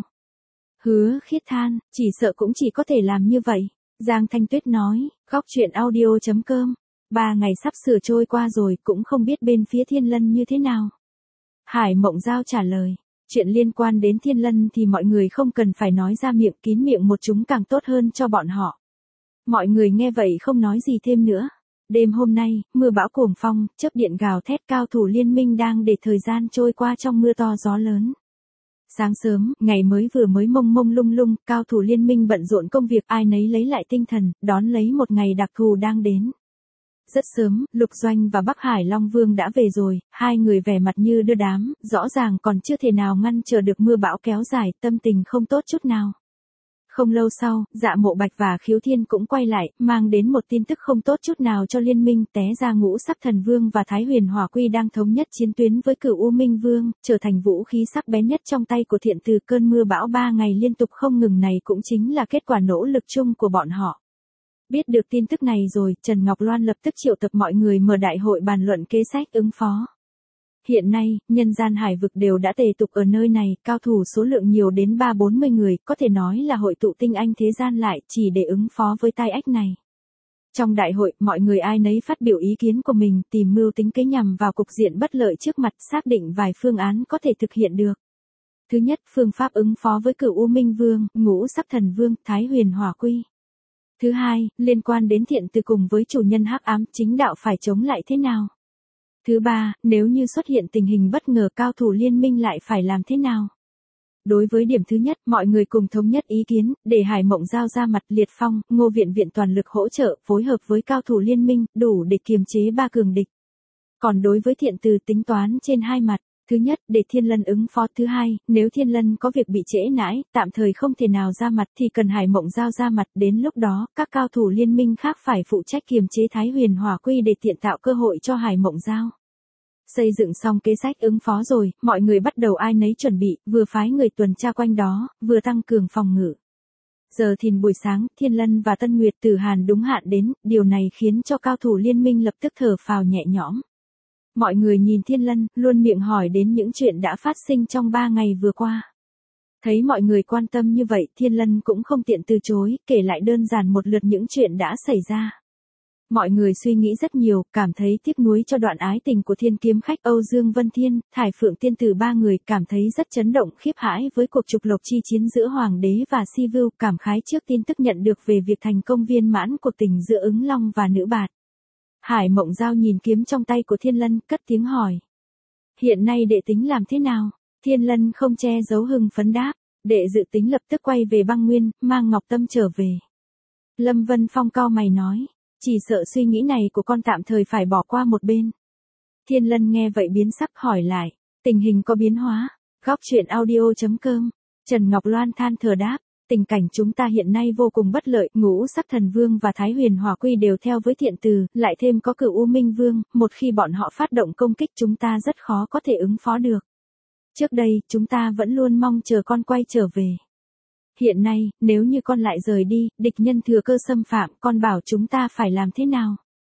Hứa Khiết than, chỉ sợ cũng chỉ có thể làm như vậy. Giang Thanh Tuyết nói, góc truyện audio chấm com, ba ngày sắp sửa trôi qua rồi cũng không biết bên phía Thiên Lân như thế nào. Hải Mộng Giao trả lời, chuyện liên quan đến Thiên Lân thì mọi người không cần phải nói ra miệng, kín miệng một chúng càng tốt hơn cho bọn họ. Mọi người nghe vậy không nói gì thêm nữa. Đêm hôm nay, mưa bão cuồng phong, chớp điện gào thét, cao thủ liên minh đang để thời gian trôi qua trong mưa to gió lớn. Sáng sớm, ngày mới vừa mới mông mông lung lung, cao thủ liên minh bận rộn công việc, ai nấy lấy lại tinh thần, đón lấy một ngày đặc thù đang đến. Rất sớm, Lục Doanh và Bắc Hải Long Vương đã về rồi, hai người vẻ mặt như đưa đám, rõ ràng còn chưa thể nào ngăn chờ được mưa bão kéo dài, tâm tình không tốt chút nào. Không lâu sau, Dạ Mộ Bạch và Khiếu Thiên cũng quay lại, mang đến một tin tức không tốt chút nào cho liên minh, té ra Ngũ Sắc Thần Vương và Thái Huyền Hỏa Quy đang thống nhất chiến tuyến với Cửu U Minh Vương, trở thành vũ khí sắc bén nhất trong tay của thiện từ. Cơn mưa bão ba ngày liên tục không ngừng này cũng chính là kết quả nỗ lực chung của bọn họ. Biết được tin tức này rồi, Trần Ngọc Loan lập tức triệu tập mọi người mở đại hội bàn luận kế sách ứng phó. Hiện nay, nhân gian hải vực đều đã tề tụ ở nơi này, cao thủ số lượng nhiều đến ba bốn mươi người, có thể nói là hội tụ tinh anh thế gian lại, chỉ để ứng phó với tai ách này. Trong đại hội, mọi người ai nấy phát biểu ý kiến của mình, tìm mưu tính kế nhằm vào cục diện bất lợi trước mặt, xác định vài phương án có thể thực hiện được. Thứ nhất, phương pháp ứng phó với Cửu U Minh Vương, Ngũ Sắc Thần Vương, Thái Huyền Hỏa Quy. Thứ hai, liên quan đến thiện từ cùng với chủ nhân hắc ám, chính đạo phải chống lại thế nào? Thứ ba, nếu như xuất hiện tình hình bất ngờ, cao thủ liên minh lại phải làm thế nào? Đối với điểm thứ nhất, mọi người cùng thống nhất ý kiến, để Hải Mộng Giao ra mặt, Liệt Phong, Ngô Viện Viện toàn lực hỗ trợ, phối hợp với cao thủ liên minh, đủ để kiềm chế ba cường địch. Còn đối với thiện từ tính toán trên hai mặt. Thứ nhất, để Thiên Lân ứng phó. Thứ hai, nếu Thiên Lân có việc bị trễ nãi, tạm thời không thể nào ra mặt thì cần Hải Mộng Giao ra mặt, đến lúc đó, các cao thủ liên minh khác phải phụ trách kiềm chế Thái Huyền Hỏa Quy để tiện tạo cơ hội cho Hải Mộng Giao. Xây dựng xong kế sách ứng phó rồi, mọi người bắt đầu ai nấy chuẩn bị, vừa phái người tuần tra quanh đó, vừa tăng cường phòng ngự. Giờ thìn buổi sáng, Thiên Lân và Tân Nguyệt Tử Hàn đúng hạn đến, điều này khiến cho cao thủ liên minh lập tức thở phào nhẹ nhõm. Mọi người nhìn Thiên Lân, luôn miệng hỏi đến những chuyện đã phát sinh trong ba ngày vừa qua. Thấy mọi người quan tâm như vậy, Thiên Lân cũng không tiện từ chối, kể lại đơn giản một lượt những chuyện đã xảy ra. Mọi người suy nghĩ rất nhiều, cảm thấy tiếc nuối cho đoạn ái tình của Thiên Kiếm Khách Âu Dương Vân Thiên, Thải Phượng Tiên Tử ba người, cảm thấy rất chấn động khiếp hãi với cuộc trục lộc chi chiến giữa Hoàng đế và Si Vưu, cảm khái trước tin tức nhận được về việc thành công viên mãn cuộc tình giữa Ứng Long và Nữ Bạt. Hải Mộng Giao nhìn kiếm trong tay của Thiên Lân, cất tiếng hỏi. Hiện nay đệ tính làm thế nào? Thiên Lân không che giấu hưng phấn đáp, đệ dự tính lập tức quay về băng nguyên, mang Ngọc Tâm trở về. Lâm Vân Phong cau mày nói, chỉ sợ suy nghĩ này của con tạm thời phải bỏ qua một bên. Thiên Lân nghe vậy biến sắc hỏi lại, tình hình có biến hóa? Góc truyện audio chấm com, Trần Ngọc Loan than thở đáp, tình cảnh chúng ta hiện nay vô cùng bất lợi, Ngũ Sắc Thần Vương và Thái Huyền Hỏa Quy đều theo với Thiện Từ, lại thêm có Cửu U Minh Vương, một khi bọn họ phát động công kích chúng ta rất khó có thể ứng phó được. Trước đây, chúng ta vẫn luôn mong chờ con quay trở về. Hiện nay, nếu như con lại rời đi, địch nhân thừa cơ xâm phạm, con bảo chúng ta phải làm thế nào?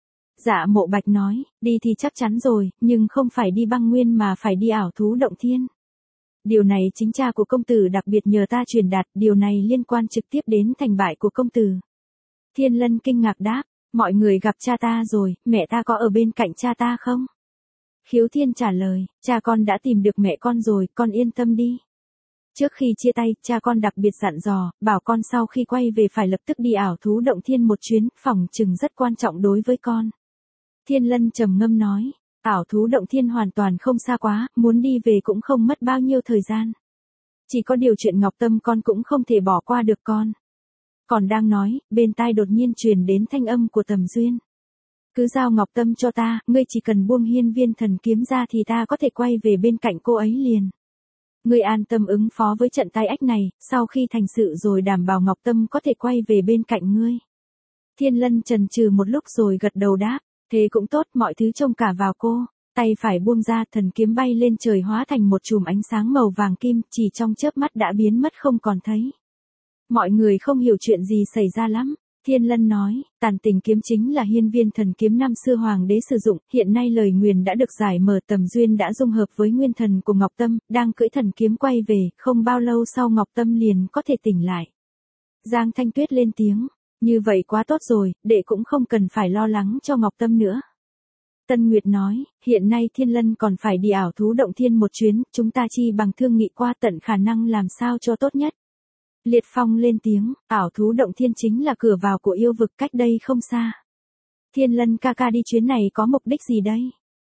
Dạ Mộ Bạch nói, đi thì chắc chắn rồi, nhưng không phải đi băng nguyên mà phải đi ảo thú động thiên. Điều này chính cha của công tử đặc biệt nhờ ta truyền đạt, điều này liên quan trực tiếp đến thành bại của công tử. Thiên Lân kinh ngạc đáp, mọi người gặp cha ta rồi, mẹ ta có ở bên cạnh cha ta không? Khiếu Thiên trả lời, cha con đã tìm được mẹ con rồi, con yên tâm đi. Trước khi chia tay, cha con đặc biệt dặn dò, bảo con sau khi quay về phải lập tức đi ảo thú động thiên một chuyến, phỏng chừng rất quan trọng đối với con. Thiên Lân trầm ngâm nói, ảo thú động thiên hoàn toàn không xa quá, muốn đi về cũng không mất bao nhiêu thời gian. Chỉ có điều chuyện Ngọc Tâm con cũng không thể bỏ qua được con. Còn đang nói, bên tai đột nhiên truyền đến thanh âm của Tầm Duyên. Cứ giao Ngọc Tâm cho ta, ngươi chỉ cần buông hiên viên thần kiếm ra thì ta có thể quay về bên cạnh cô ấy liền. Ngươi an tâm ứng phó với trận tai ách này, sau khi thành sự rồi đảm bảo Ngọc Tâm có thể quay về bên cạnh ngươi. Thiên Lân chần chừ một lúc rồi gật đầu đáp, thế cũng tốt, mọi thứ trông cả vào cô. Tay phải buông ra, thần kiếm bay lên trời hóa thành một chùm ánh sáng màu vàng kim, chỉ trong chớp mắt đã biến mất không còn thấy. Mọi người không hiểu chuyện gì xảy ra lắm. Thiên Lân nói, Tàn Tình kiếm chính là hiên viên thần kiếm năm xưa hoàng đế sử dụng, hiện nay lời nguyền đã được giải mở, Tầm Duyên đã dung hợp với nguyên thần của Ngọc Tâm, đang cưỡi thần kiếm quay về, không bao lâu sau Ngọc Tâm liền có thể tỉnh lại. Giang Thanh Tuyết lên tiếng, như vậy quá tốt rồi, đệ cũng không cần phải lo lắng cho Ngọc Tâm nữa. Tân Nguyệt nói, hiện nay Thiên Lân còn phải đi ảo thú động thiên một chuyến, chúng ta chi bằng thương nghị qua tận khả năng làm sao cho tốt nhất. Liệt Phong lên tiếng, ảo thú động thiên chính là cửa vào của yêu vực cách đây không xa. Thiên Lân ca ca đi chuyến này có mục đích gì đây?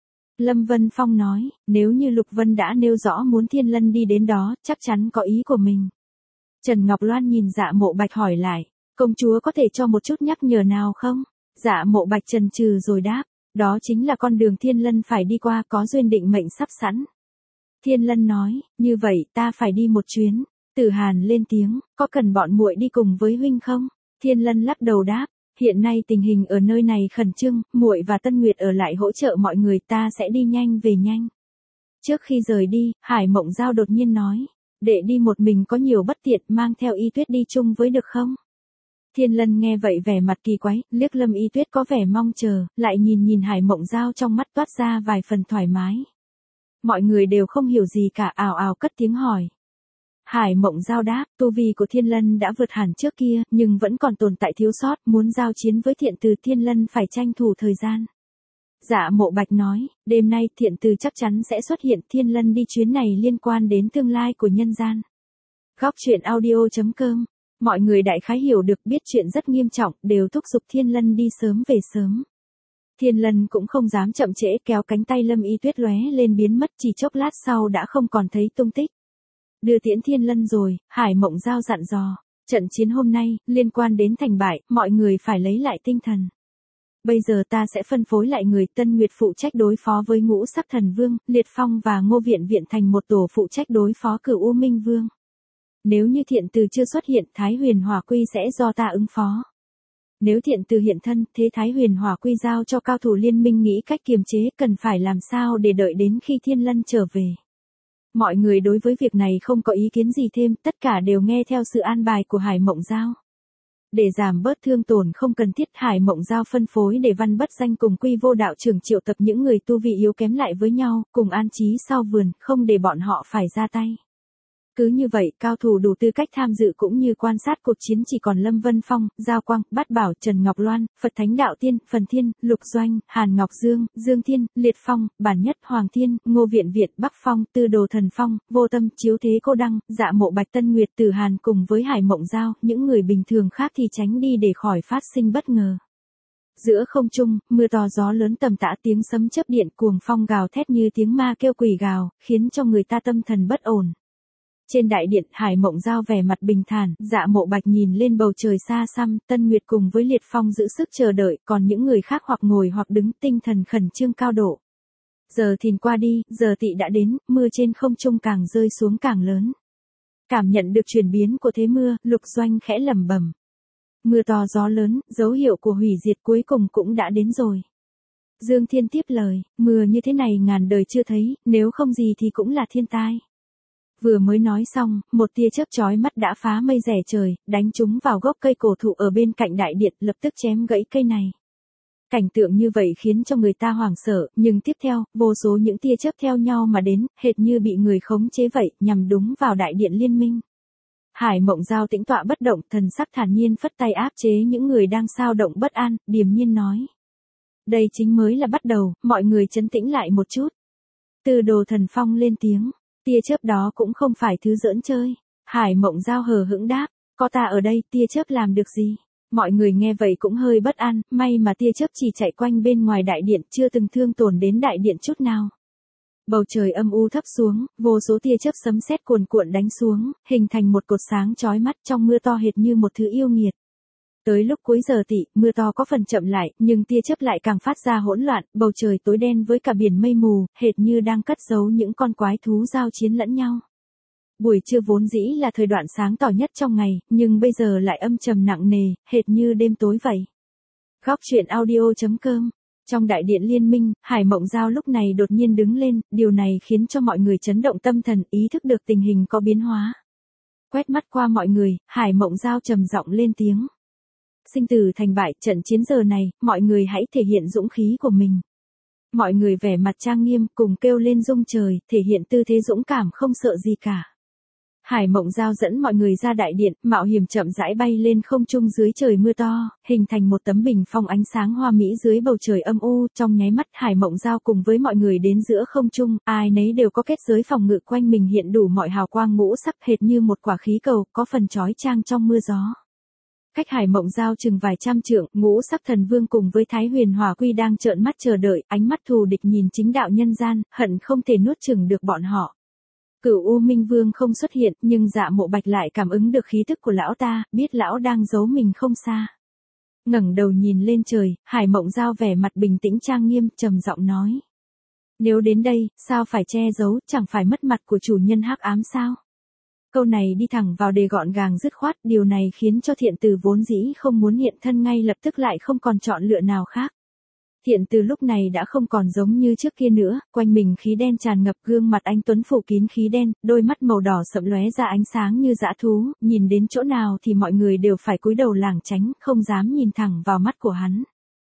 Lâm Vân Phong nói, nếu như Lục Vân đã nêu rõ muốn Thiên Lân đi đến đó, chắc chắn có ý của mình. Trần Ngọc Loan nhìn Dạ Mộ Bạch hỏi lại, công chúa có thể cho một chút nhắc nhở nào không? Dạ Mộ Bạch chần chừ rồi đáp, đó chính là con đường Thiên Lân phải đi qua, có duyên định mệnh sắp sẵn. Thiên Lân nói, như vậy ta phải đi một chuyến. Tử Hàn lên tiếng, có cần bọn muội đi cùng với huynh không? Thiên Lân lắc đầu đáp, hiện nay tình hình ở nơi này khẩn trương, muội và Tân Nguyệt ở lại hỗ trợ mọi người, ta sẽ đi nhanh về nhanh. Trước khi rời đi, Hải Mộng Giao đột nhiên nói, đệ đi một mình có nhiều bất tiện, mang theo Y Tuyết đi chung với được không? Thiên Lân nghe vậy vẻ mặt kỳ quái, liếc Lâm Y Tuyết có vẻ mong chờ, lại nhìn nhìn Hải Mộng Giao trong mắt toát ra vài phần thoải mái. Mọi người đều không hiểu gì cả, ào ào cất tiếng hỏi. Hải Mộng Giao đáp, tu vi của Thiên Lân đã vượt hẳn trước kia, nhưng vẫn còn tồn tại thiếu sót, muốn giao chiến với Thiện Từ, Thiên Lân phải tranh thủ thời gian. Dạ Mộ Bạch nói, đêm nay Thiện Từ chắc chắn sẽ xuất hiện, Thiên Lân đi chuyến này liên quan đến tương lai của nhân gian. Góc truyện audio chấm com, mọi người đại khái hiểu được, biết chuyện rất nghiêm trọng, đều thúc giục Thiên Lân đi sớm về sớm. Thiên Lân cũng không dám chậm trễ, kéo cánh tay Lâm Y Tuyết lóe lên biến mất, chỉ chốc lát sau đã không còn thấy tung tích. Đưa tiễn Thiên Lân rồi, Hải Mộng Giao dặn dò, trận chiến hôm nay, liên quan đến thành bại, mọi người phải lấy lại tinh thần. Bây giờ ta sẽ phân phối lại người, Tân Nguyệt phụ trách đối phó với Ngũ Sắc Thần Vương, Liệt Phong và Ngô Viện Viện thành một tổ phụ trách đối phó Cửu U Minh Vương. Nếu như Thiện Từ chưa xuất hiện, Thái Huyền Hỏa Quy sẽ do ta ứng phó. Nếu Thiện Từ hiện thân, thế Thái Huyền Hỏa Quy giao cho cao thủ liên minh nghĩ cách kiềm chế, cần phải làm sao để đợi đến khi Thiên Lân trở về. Mọi người đối với việc này không có ý kiến gì thêm, tất cả đều nghe theo sự an bài của Hải Mộng Giao. Để giảm bớt thương tổn không cần thiết, Hải Mộng Giao phân phối để Văn Bất Danh cùng Quy Vô đạo trưởng triệu tập những người tu vị yếu kém lại với nhau, cùng an trí sau vườn, không để bọn họ phải ra tay. Cứ như vậy, cao thủ đủ tư cách tham dự cũng như quan sát cuộc chiến chỉ còn Lâm Vân Phong, Giao Quang, Bát Bảo, Trần Ngọc Loan, Phật Thánh Đạo Tiên, Phần Thiên, Lục Doanh, Hàn Ngọc Dương, Dương Thiên, Liệt Phong, Bản Nhất, Hoàng Thiên, Ngô Viện Việt, Bắc Phong, Tư Đồ Thần Phong, Vô Tâm, Chiếu Thế Cô Đăng, Dạ Mộ Bạch Tân Nguyệt, Tử Hàn cùng với Hải Mộng Giao, những người bình thường khác thì tránh đi để khỏi phát sinh bất ngờ. Giữa không trung, mưa to gió lớn tầm tã, tiếng sấm chớp điện, cuồng phong gào thét như tiếng ma kêu quỷ gào, khiến cho người ta tâm thần bất ổn. Trên đại điện, Hải Mộng Giao vẻ mặt bình thản, Dạ Mộ Bạch nhìn lên bầu trời xa xăm, Tân Nguyệt cùng với Liệt Phong giữ sức chờ đợi, còn những người khác hoặc ngồi hoặc đứng, tinh thần khẩn trương cao độ. Giờ thìn qua đi, giờ tỵ đã đến, mưa trên không trung càng rơi xuống càng lớn. Cảm nhận được chuyển biến của thế mưa, Lục Doanh khẽ lẩm bẩm. Mưa to gió lớn, dấu hiệu của hủy diệt cuối cùng cũng đã đến rồi. Dương Thiên tiếp lời, mưa như thế này ngàn đời chưa thấy, nếu không gì thì cũng là thiên tai. Vừa mới nói xong, một tia chớp chói mắt đã phá mây rẻ trời, đánh trúng vào gốc cây cổ thụ ở bên cạnh đại điện, lập tức chém gãy cây này. Cảnh tượng như vậy khiến cho người ta hoảng sợ, nhưng tiếp theo, vô số những tia chớp theo nhau mà đến, hệt như bị người khống chế vậy, nhằm đúng vào đại điện liên minh. Hải Mộng Giao tĩnh tọa bất động, thần sắc thản nhiên phất tay áp chế những người đang xao động bất an, điềm nhiên nói. Đây chính mới là bắt đầu, mọi người trấn tĩnh lại một chút. Tư Đồ Thần Phong lên tiếng. Tia chớp đó cũng không phải thứ giỡn chơi. Hải Mộng Giao hờ hững đáp, có ta ở đây, tia chớp làm được gì? Mọi người nghe vậy cũng hơi bất an, may mà tia chớp chỉ chạy quanh bên ngoài đại điện, chưa từng thương tổn đến đại điện chút nào. Bầu trời âm u thấp xuống, vô số tia chớp sấm sét cuồn cuộn đánh xuống, hình thành một cột sáng chói mắt trong mưa to hệt như một thứ yêu nghiệt. Tới lúc cuối giờ tỵ, mưa to có phần chậm lại, nhưng tia chớp lại càng phát ra hỗn loạn, bầu trời tối đen với cả biển mây mù, hệt như đang cất giấu những con quái thú giao chiến lẫn nhau. Buổi trưa vốn dĩ là thời đoạn sáng tỏ nhất trong ngày, nhưng bây giờ lại âm trầm nặng nề, hệt như đêm tối vậy. Góc truyện audio chấm com. Trong đại điện liên minh, Hải Mộng Giao lúc này đột nhiên đứng lên, điều này khiến cho mọi người chấn động tâm thần, ý thức được tình hình có biến hóa. Quét mắt qua mọi người, Hải Mộng Giao trầm giọng lên tiếng. Sinh tử thành bại, trận chiến giờ này, mọi người hãy thể hiện dũng khí của mình. Mọi người vẻ mặt trang nghiêm, cùng kêu lên rung trời, thể hiện tư thế dũng cảm không sợ gì cả. Hải Mộng Giao dẫn mọi người ra đại điện, mạo hiểm chậm rãi bay lên không trung dưới trời mưa to, hình thành một tấm bình phong ánh sáng hoa mỹ dưới bầu trời âm u, trong nháy mắt Hải Mộng Giao cùng với mọi người đến giữa không trung, ai nấy đều có kết giới phòng ngự quanh mình hiện đủ mọi hào quang ngũ sắc hệt như một quả khí cầu, có phần chói chang trong mưa gió. Cách Hải Mộng Giao chừng vài trăm trượng, ngũ sắc thần vương cùng với Thái Huyền Hỏa Quy đang trợn mắt chờ đợi, ánh mắt thù địch nhìn chính đạo nhân gian, hận không thể nuốt chửng được bọn họ. Cửu U Minh Vương không xuất hiện, nhưng Dạ Mộ Bạch lại cảm ứng được khí tức của lão ta, biết lão đang giấu mình không xa. Ngẩng đầu nhìn lên trời, Hải Mộng Giao vẻ mặt bình tĩnh trang nghiêm, trầm giọng nói: Nếu đến đây, sao phải che giấu, chẳng phải mất mặt của chủ nhân hắc ám sao? Câu này đi thẳng vào đề gọn gàng dứt khoát, điều này khiến cho Thiện Từ vốn dĩ không muốn hiện thân ngay lập tức lại không còn chọn lựa nào khác. Thiện Từ lúc này đã không còn giống như trước kia nữa, quanh mình khí đen tràn ngập, gương mặt anh tuấn phủ kín khí đen, đôi mắt màu đỏ sẫm lóe ra ánh sáng như dã thú, nhìn đến chỗ nào thì mọi người đều phải cúi đầu lảng tránh, không dám nhìn thẳng vào mắt của hắn.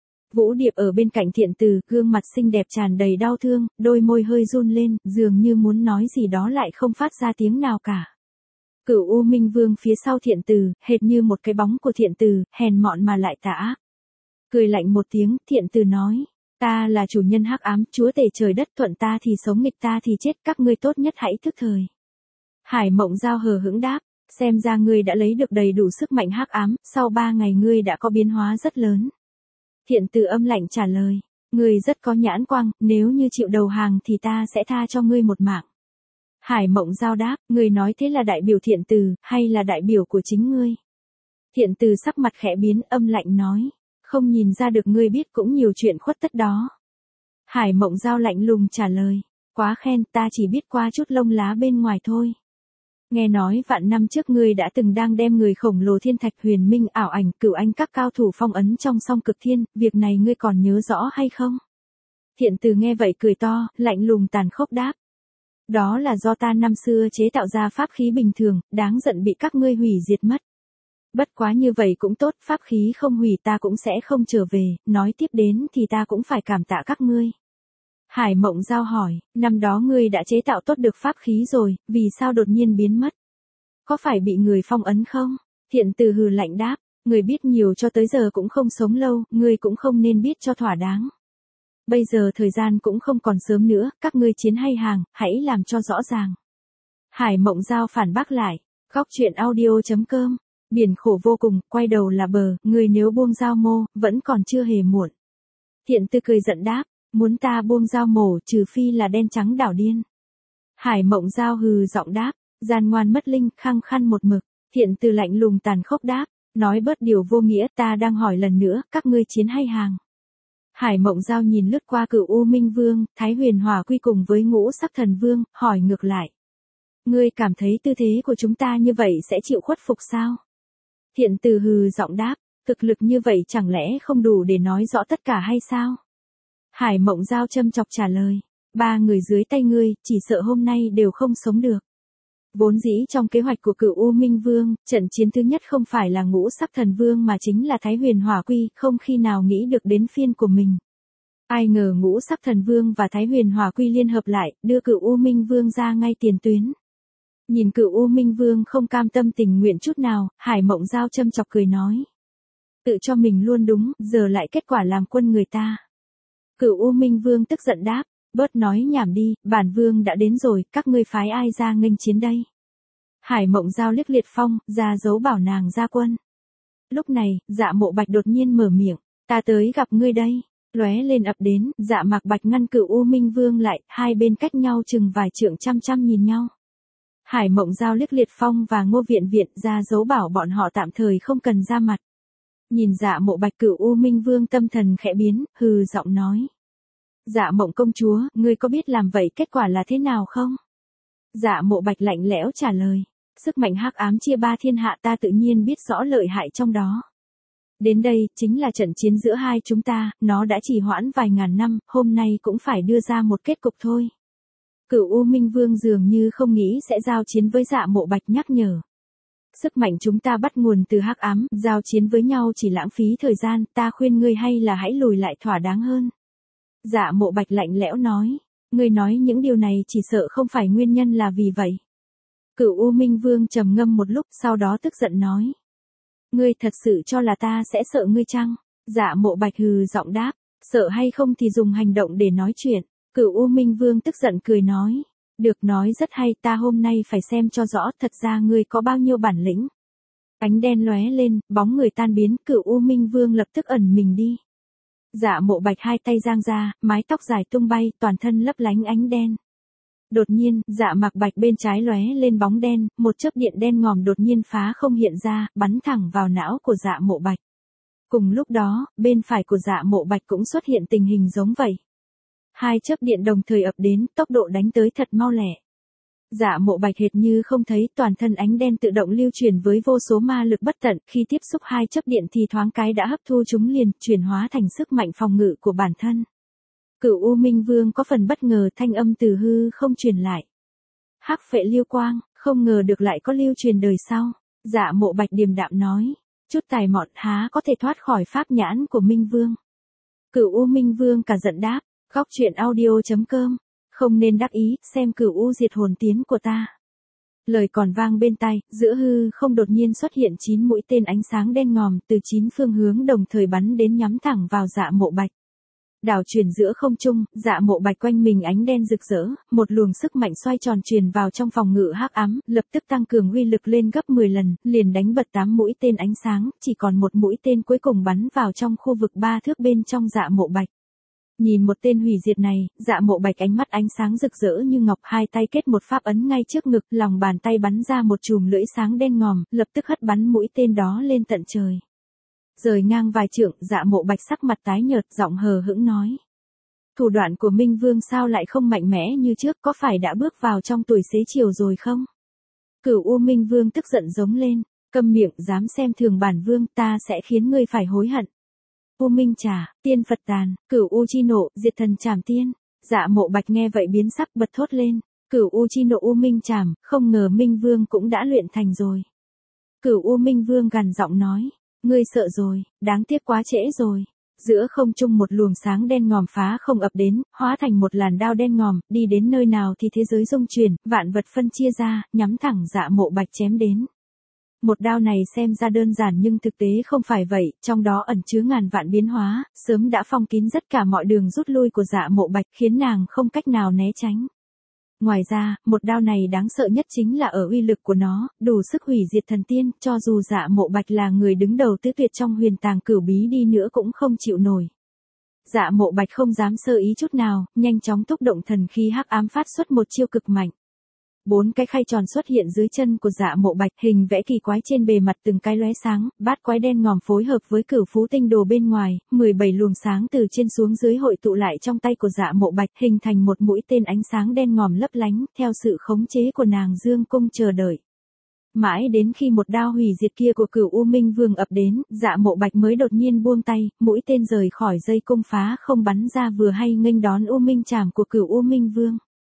Vũ Điệp ở bên cạnh Thiện Từ, gương mặt xinh đẹp tràn đầy đau thương, đôi môi hơi run lên, dường như muốn nói gì đó lại không phát ra tiếng nào cả. Cửu U Minh Vương phía sau Thiện Từ, hệt như một cái bóng của Thiện Từ, hèn mọn mà lại tà ác. Cười lạnh một tiếng, Thiện Từ nói: Ta là chủ nhân hắc ám, chúa tể trời đất, thuận ta thì sống, nghịch ta thì chết, các ngươi tốt nhất hãy thức thời. Hải Mộng Giao hờ hững đáp: Xem ra ngươi đã lấy được đầy đủ sức mạnh hắc ám, sau ba ngày ngươi đã có biến hóa rất lớn. Thiện Từ âm lạnh trả lời: Ngươi rất có nhãn quang, nếu như chịu đầu hàng thì ta sẽ tha cho ngươi một mạng. Hải Mộng Giao đáp: Ngươi nói thế là đại biểu Thiện Từ, hay là đại biểu của chính ngươi? Thiện Từ sắc mặt khẽ biến, âm lạnh nói: Không nhìn ra được ngươi biết cũng nhiều chuyện khuất tất đó. Hải Mộng Giao lạnh lùng trả lời: Quá khen, ta chỉ biết qua chút lông lá bên ngoài thôi. Nghe nói vạn năm trước ngươi đã từng đang đem người khổng lồ thiên thạch huyền minh ảo ảnh cửu anh các cao thủ phong ấn trong song cực thiên, việc này ngươi còn nhớ rõ hay không? Thiện Từ nghe vậy cười to, lạnh lùng tàn khốc đáp: Đó là do ta năm xưa chế tạo ra pháp khí bình thường, đáng giận bị các ngươi hủy diệt mất. Bất quá như vậy cũng tốt, pháp khí không hủy ta cũng sẽ không trở về, nói tiếp đến thì ta cũng phải cảm tạ các ngươi. Hải Mộng Giao hỏi, năm đó ngươi đã chế tạo tốt được pháp khí rồi, vì sao đột nhiên biến mất? Có phải bị người phong ấn không? Thiện Từ hừ lạnh đáp, người biết nhiều cho tới giờ cũng không sống lâu, ngươi cũng không nên biết cho thỏa đáng. Bây giờ thời gian cũng không còn sớm nữa, các ngươi chiến hay hàng, hãy làm cho rõ ràng. Hải Mộng Giao phản bác lại, góc truyện audio chấm com, biển khổ vô cùng, quay đầu là bờ, người nếu buông dao mô, vẫn còn chưa hề muộn. Thiện Từ cười giận đáp, muốn ta buông dao mổ, trừ phi là đen trắng đảo điên. Hải Mộng Giao hừ giọng đáp, gian ngoan mất linh, khăng khăn một mực. Thiện Từ lạnh lùng tàn khốc đáp, nói bớt điều vô nghĩa, ta đang hỏi lần nữa, các ngươi chiến hay hàng? Hải Mộng Giao nhìn lướt qua Cửu U Minh Vương, Thái Huyền Hỏa Quy cùng với Ngũ Sắc Thần Vương, hỏi ngược lại. Ngươi cảm thấy tư thế của chúng ta như vậy sẽ chịu khuất phục sao? Thiện Từ hừ giọng đáp, thực lực như vậy chẳng lẽ không đủ để nói rõ tất cả hay sao? Hải Mộng Giao châm chọc trả lời, ba người dưới tay ngươi, chỉ sợ hôm nay đều không sống được. Vốn dĩ trong kế hoạch của Cửu U Minh Vương, trận chiến thứ nhất không phải là Ngũ Sắc Thần Vương mà chính là Thái Huyền Hỏa Quy, không khi nào nghĩ được đến phiên của mình. Ai ngờ Ngũ Sắc Thần Vương và Thái Huyền Hỏa Quy liên hợp lại, đưa Cửu U Minh Vương ra ngay tiền tuyến. Nhìn Cửu U Minh Vương không cam tâm tình nguyện chút nào, Hải Mộng Giao châm chọc cười nói. Tự cho mình luôn đúng, giờ lại kết quả làm quân người ta. Cửu U Minh Vương tức giận đáp, bớt nói nhảm đi, bản vương đã đến rồi, các ngươi phái ai ra nghênh chiến đây? Hải Mộng Giao liếc Liệt Phong, ra dấu bảo nàng ra quân. Lúc này, Dạ Mộ Bạch đột nhiên mở miệng, ta tới gặp ngươi đây. Lóe lên ập đến, Dạ Mạc Bạch ngăn Cửu U Minh Vương lại, hai bên cách nhau chừng vài trượng chăm chăm nhìn nhau. Hải Mộng Giao liếc Liệt Phong và Ngô Viện Viện, ra dấu bảo bọn họ tạm thời không cần ra mặt. Nhìn Dạ Mộ Bạch, Cửu U Minh Vương tâm thần khẽ biến, hừ giọng nói. Dạ Mộng công chúa, ngươi có biết làm vậy kết quả là thế nào không? Dạ Mộ Bạch lạnh lẽo trả lời. Sức mạnh hắc ám chia ba thiên hạ ta tự nhiên biết rõ lợi hại trong đó. Đến đây, chính là trận chiến giữa hai chúng ta, nó đã trì hoãn vài ngàn năm, hôm nay cũng phải đưa ra một kết cục thôi. Cửu U Minh Vương dường như không nghĩ sẽ giao chiến với Dạ Mộ Bạch nhắc nhở. Sức mạnh chúng ta bắt nguồn từ hắc ám, giao chiến với nhau chỉ lãng phí thời gian, ta khuyên ngươi hay là hãy lùi lại thỏa đáng hơn. Dạ Mộ Bạch lạnh lẽo nói, ngươi nói những điều này chỉ sợ không phải nguyên nhân là vì vậy. Cửu U Minh Vương trầm ngâm một lúc sau đó tức giận nói. Ngươi thật sự cho là ta sẽ sợ ngươi chăng? Dạ Mộ Bạch hừ giọng đáp, sợ hay không thì dùng hành động để nói chuyện. Cửu U Minh Vương tức giận cười nói, được nói rất hay, ta hôm nay phải xem cho rõ thật ra ngươi có bao nhiêu bản lĩnh. Ánh đen lóe lên, bóng người tan biến, Cửu U Minh Vương lập tức ẩn mình đi. Dạ Mộ Bạch hai tay giang ra, mái tóc dài tung bay, toàn thân lấp lánh ánh đen. Đột nhiên, Dạ Mạc Bạch bên trái lóe lên bóng đen, một chớp điện đen ngòm đột nhiên phá không hiện ra, bắn thẳng vào não của Dạ Mộ Bạch. Cùng lúc đó, bên phải của Dạ Mộ Bạch cũng xuất hiện tình hình giống vậy. Hai chớp điện đồng thời ập đến, tốc độ đánh tới thật mau lẹ. Dạ Mộ Bạch hệt như không thấy, toàn thân ánh đen tự động lưu truyền với vô số ma lực bất tận, khi tiếp xúc hai chớp điện thì thoáng cái đã hấp thu chúng liền, chuyển hóa thành sức mạnh phòng ngự của bản thân. Cửu U Minh Vương có phần bất ngờ, thanh âm từ hư không truyền lại. Hắc phệ liêu quang, không ngờ được lại có lưu truyền đời sau. Dạ Mộ Bạch điềm đạm nói, chút tài mọn há có thể thoát khỏi pháp nhãn của Minh Vương. Cửu U Minh Vương cả giận đáp, góc truyện audio chấm com, không nên đắc ý, xem Cửu U diệt hồn tiến của ta. Lời còn vang bên tai, giữa hư không đột nhiên xuất hiện chín mũi tên ánh sáng đen ngòm từ chín phương hướng đồng thời bắn đến nhắm thẳng vào Dạ Mộ Bạch. Đảo chuyển giữa không trung, Dạ Mộ Bạch quanh mình ánh đen rực rỡ, một luồng sức mạnh xoay tròn truyền vào trong phòng ngự hắc ám, lập tức tăng cường uy lực lên gấp mười lần, liền đánh bật tám mũi tên ánh sáng, chỉ còn một mũi tên cuối cùng bắn vào trong khu vực ba thước bên trong Dạ Mộ Bạch. Nhìn một tên hủy diệt này, Dạ Mộ Bạch ánh mắt ánh sáng rực rỡ như ngọc, hai tay kết một pháp ấn ngay trước ngực, lòng bàn tay bắn ra một chùm lưỡi sáng đen ngòm, lập tức hất bắn mũi tên đó lên tận trời. Rời ngang vài trượng, Dạ Mộ Bạch sắc mặt tái nhợt, giọng hờ hững nói. Thủ đoạn của Minh Vương sao lại không mạnh mẽ như trước, có phải đã bước vào trong tuổi xế chiều rồi không? Cửu U Minh Vương tức giận giống lên, câm miệng, dám xem thường bản vương, ta sẽ khiến ngươi phải hối hận. U Minh Trà, tiên Phật tàn, Cửu U chi nộ, diệt thần trảm tiên. Dạ Mộ Bạch nghe vậy biến sắc bật thốt lên, Cửu U chi nộ U Minh Trảm, không ngờ Minh Vương cũng đã luyện thành rồi. Cửu U Minh Vương gằn giọng nói, ngươi sợ rồi, đáng tiếc quá trễ rồi. Giữa không trung một luồng sáng đen ngòm phá không ập đến, hóa thành một làn đao đen ngòm, đi đến nơi nào thì thế giới rung chuyển, vạn vật phân chia ra, nhắm thẳng Dạ Mộ Bạch chém đến. Một đao này xem ra đơn giản nhưng thực tế không phải vậy, trong đó ẩn chứa ngàn vạn biến hóa, sớm đã phong kín tất cả mọi đường rút lui của Dạ Mộ Bạch, khiến nàng không cách nào né tránh. Ngoài ra, một đao này đáng sợ nhất chính là ở uy lực của nó, đủ sức hủy diệt thần tiên, cho dù Dạ Mộ Bạch là người đứng đầu tứ tuyệt trong huyền tàng cửu bí đi nữa cũng không chịu nổi. Dạ Mộ Bạch không dám sơ ý chút nào, nhanh chóng thúc động thần khí hắc ám phát xuất một chiêu cực mạnh. Bốn cái khay tròn xuất hiện dưới chân của Dạ Mộ Bạch, hình vẽ kỳ quái trên bề mặt từng cái lóe sáng, bát quái đen ngòm phối hợp với cửu phú tinh đồ bên ngoài, mười bảy luồng sáng từ trên xuống dưới hội tụ lại trong tay của Dạ Mộ Bạch, hình thành một mũi tên ánh sáng đen ngòm lấp lánh, theo sự khống chế của nàng dương cung chờ đợi. Mãi đến khi một đao hủy diệt kia của Cửu U Minh Vương ập đến, Dạ Mộ Bạch mới đột nhiên buông tay, mũi tên rời khỏi dây cung phá không bắn ra vừa hay nghênh đón U Minh Trảm của Cửu U Minh Vương.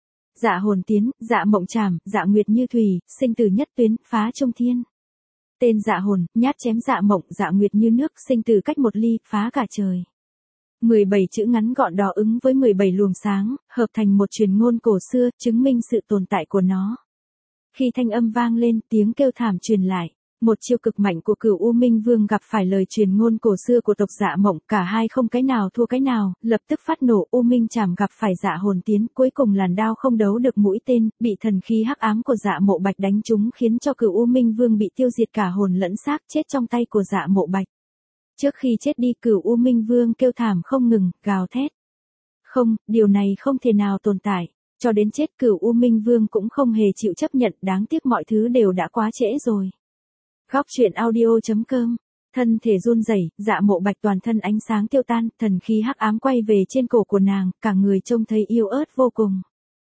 Dạ hồn tiến, dạ mộng trảm, dạ nguyệt như thủy, sinh tử nhất tuyến, phá trung thiên. Tên dạ hồn, nhát chém dạ mộng, dạ nguyệt như nước, sinh tử cách một ly, phá cả trời. mười bảy chữ ngắn gọn đỏ ứng với mười bảy luồng sáng, hợp thành một truyền ngôn cổ xưa, chứng minh sự tồn tại của nó. Khi thanh âm vang lên, tiếng kêu thảm truyền lại. Một chiêu cực mạnh của Cửu U Minh Vương gặp phải lời truyền ngôn cổ xưa của tộc Dạ Mộng, cả hai không cái nào thua cái nào, lập tức phát nổ. U Minh Trảm gặp phải Dạ Hồn tiến, cuối cùng làn đao không đấu được mũi tên, bị thần khí hắc ám của Dạ Mộ Bạch đánh trúng khiến cho Cửu U Minh Vương bị tiêu diệt cả hồn lẫn xác, chết trong tay của Dạ Mộ Bạch. Trước khi chết đi, Cửu U Minh Vương kêu thảm không ngừng, gào thét. Không, điều này không thể nào tồn tại. Cho đến chết Cửu U Minh Vương cũng không hề chịu chấp nhận, đáng tiếc mọi thứ đều đã quá trễ rồi. Góc truyện audio chấm com. Thân thể run rẩy, Dạ Mộ Bạch toàn thân ánh sáng tiêu tan, thần khí hắc ám quay về trên cổ của nàng, cả người trông thấy yếu ớt vô cùng.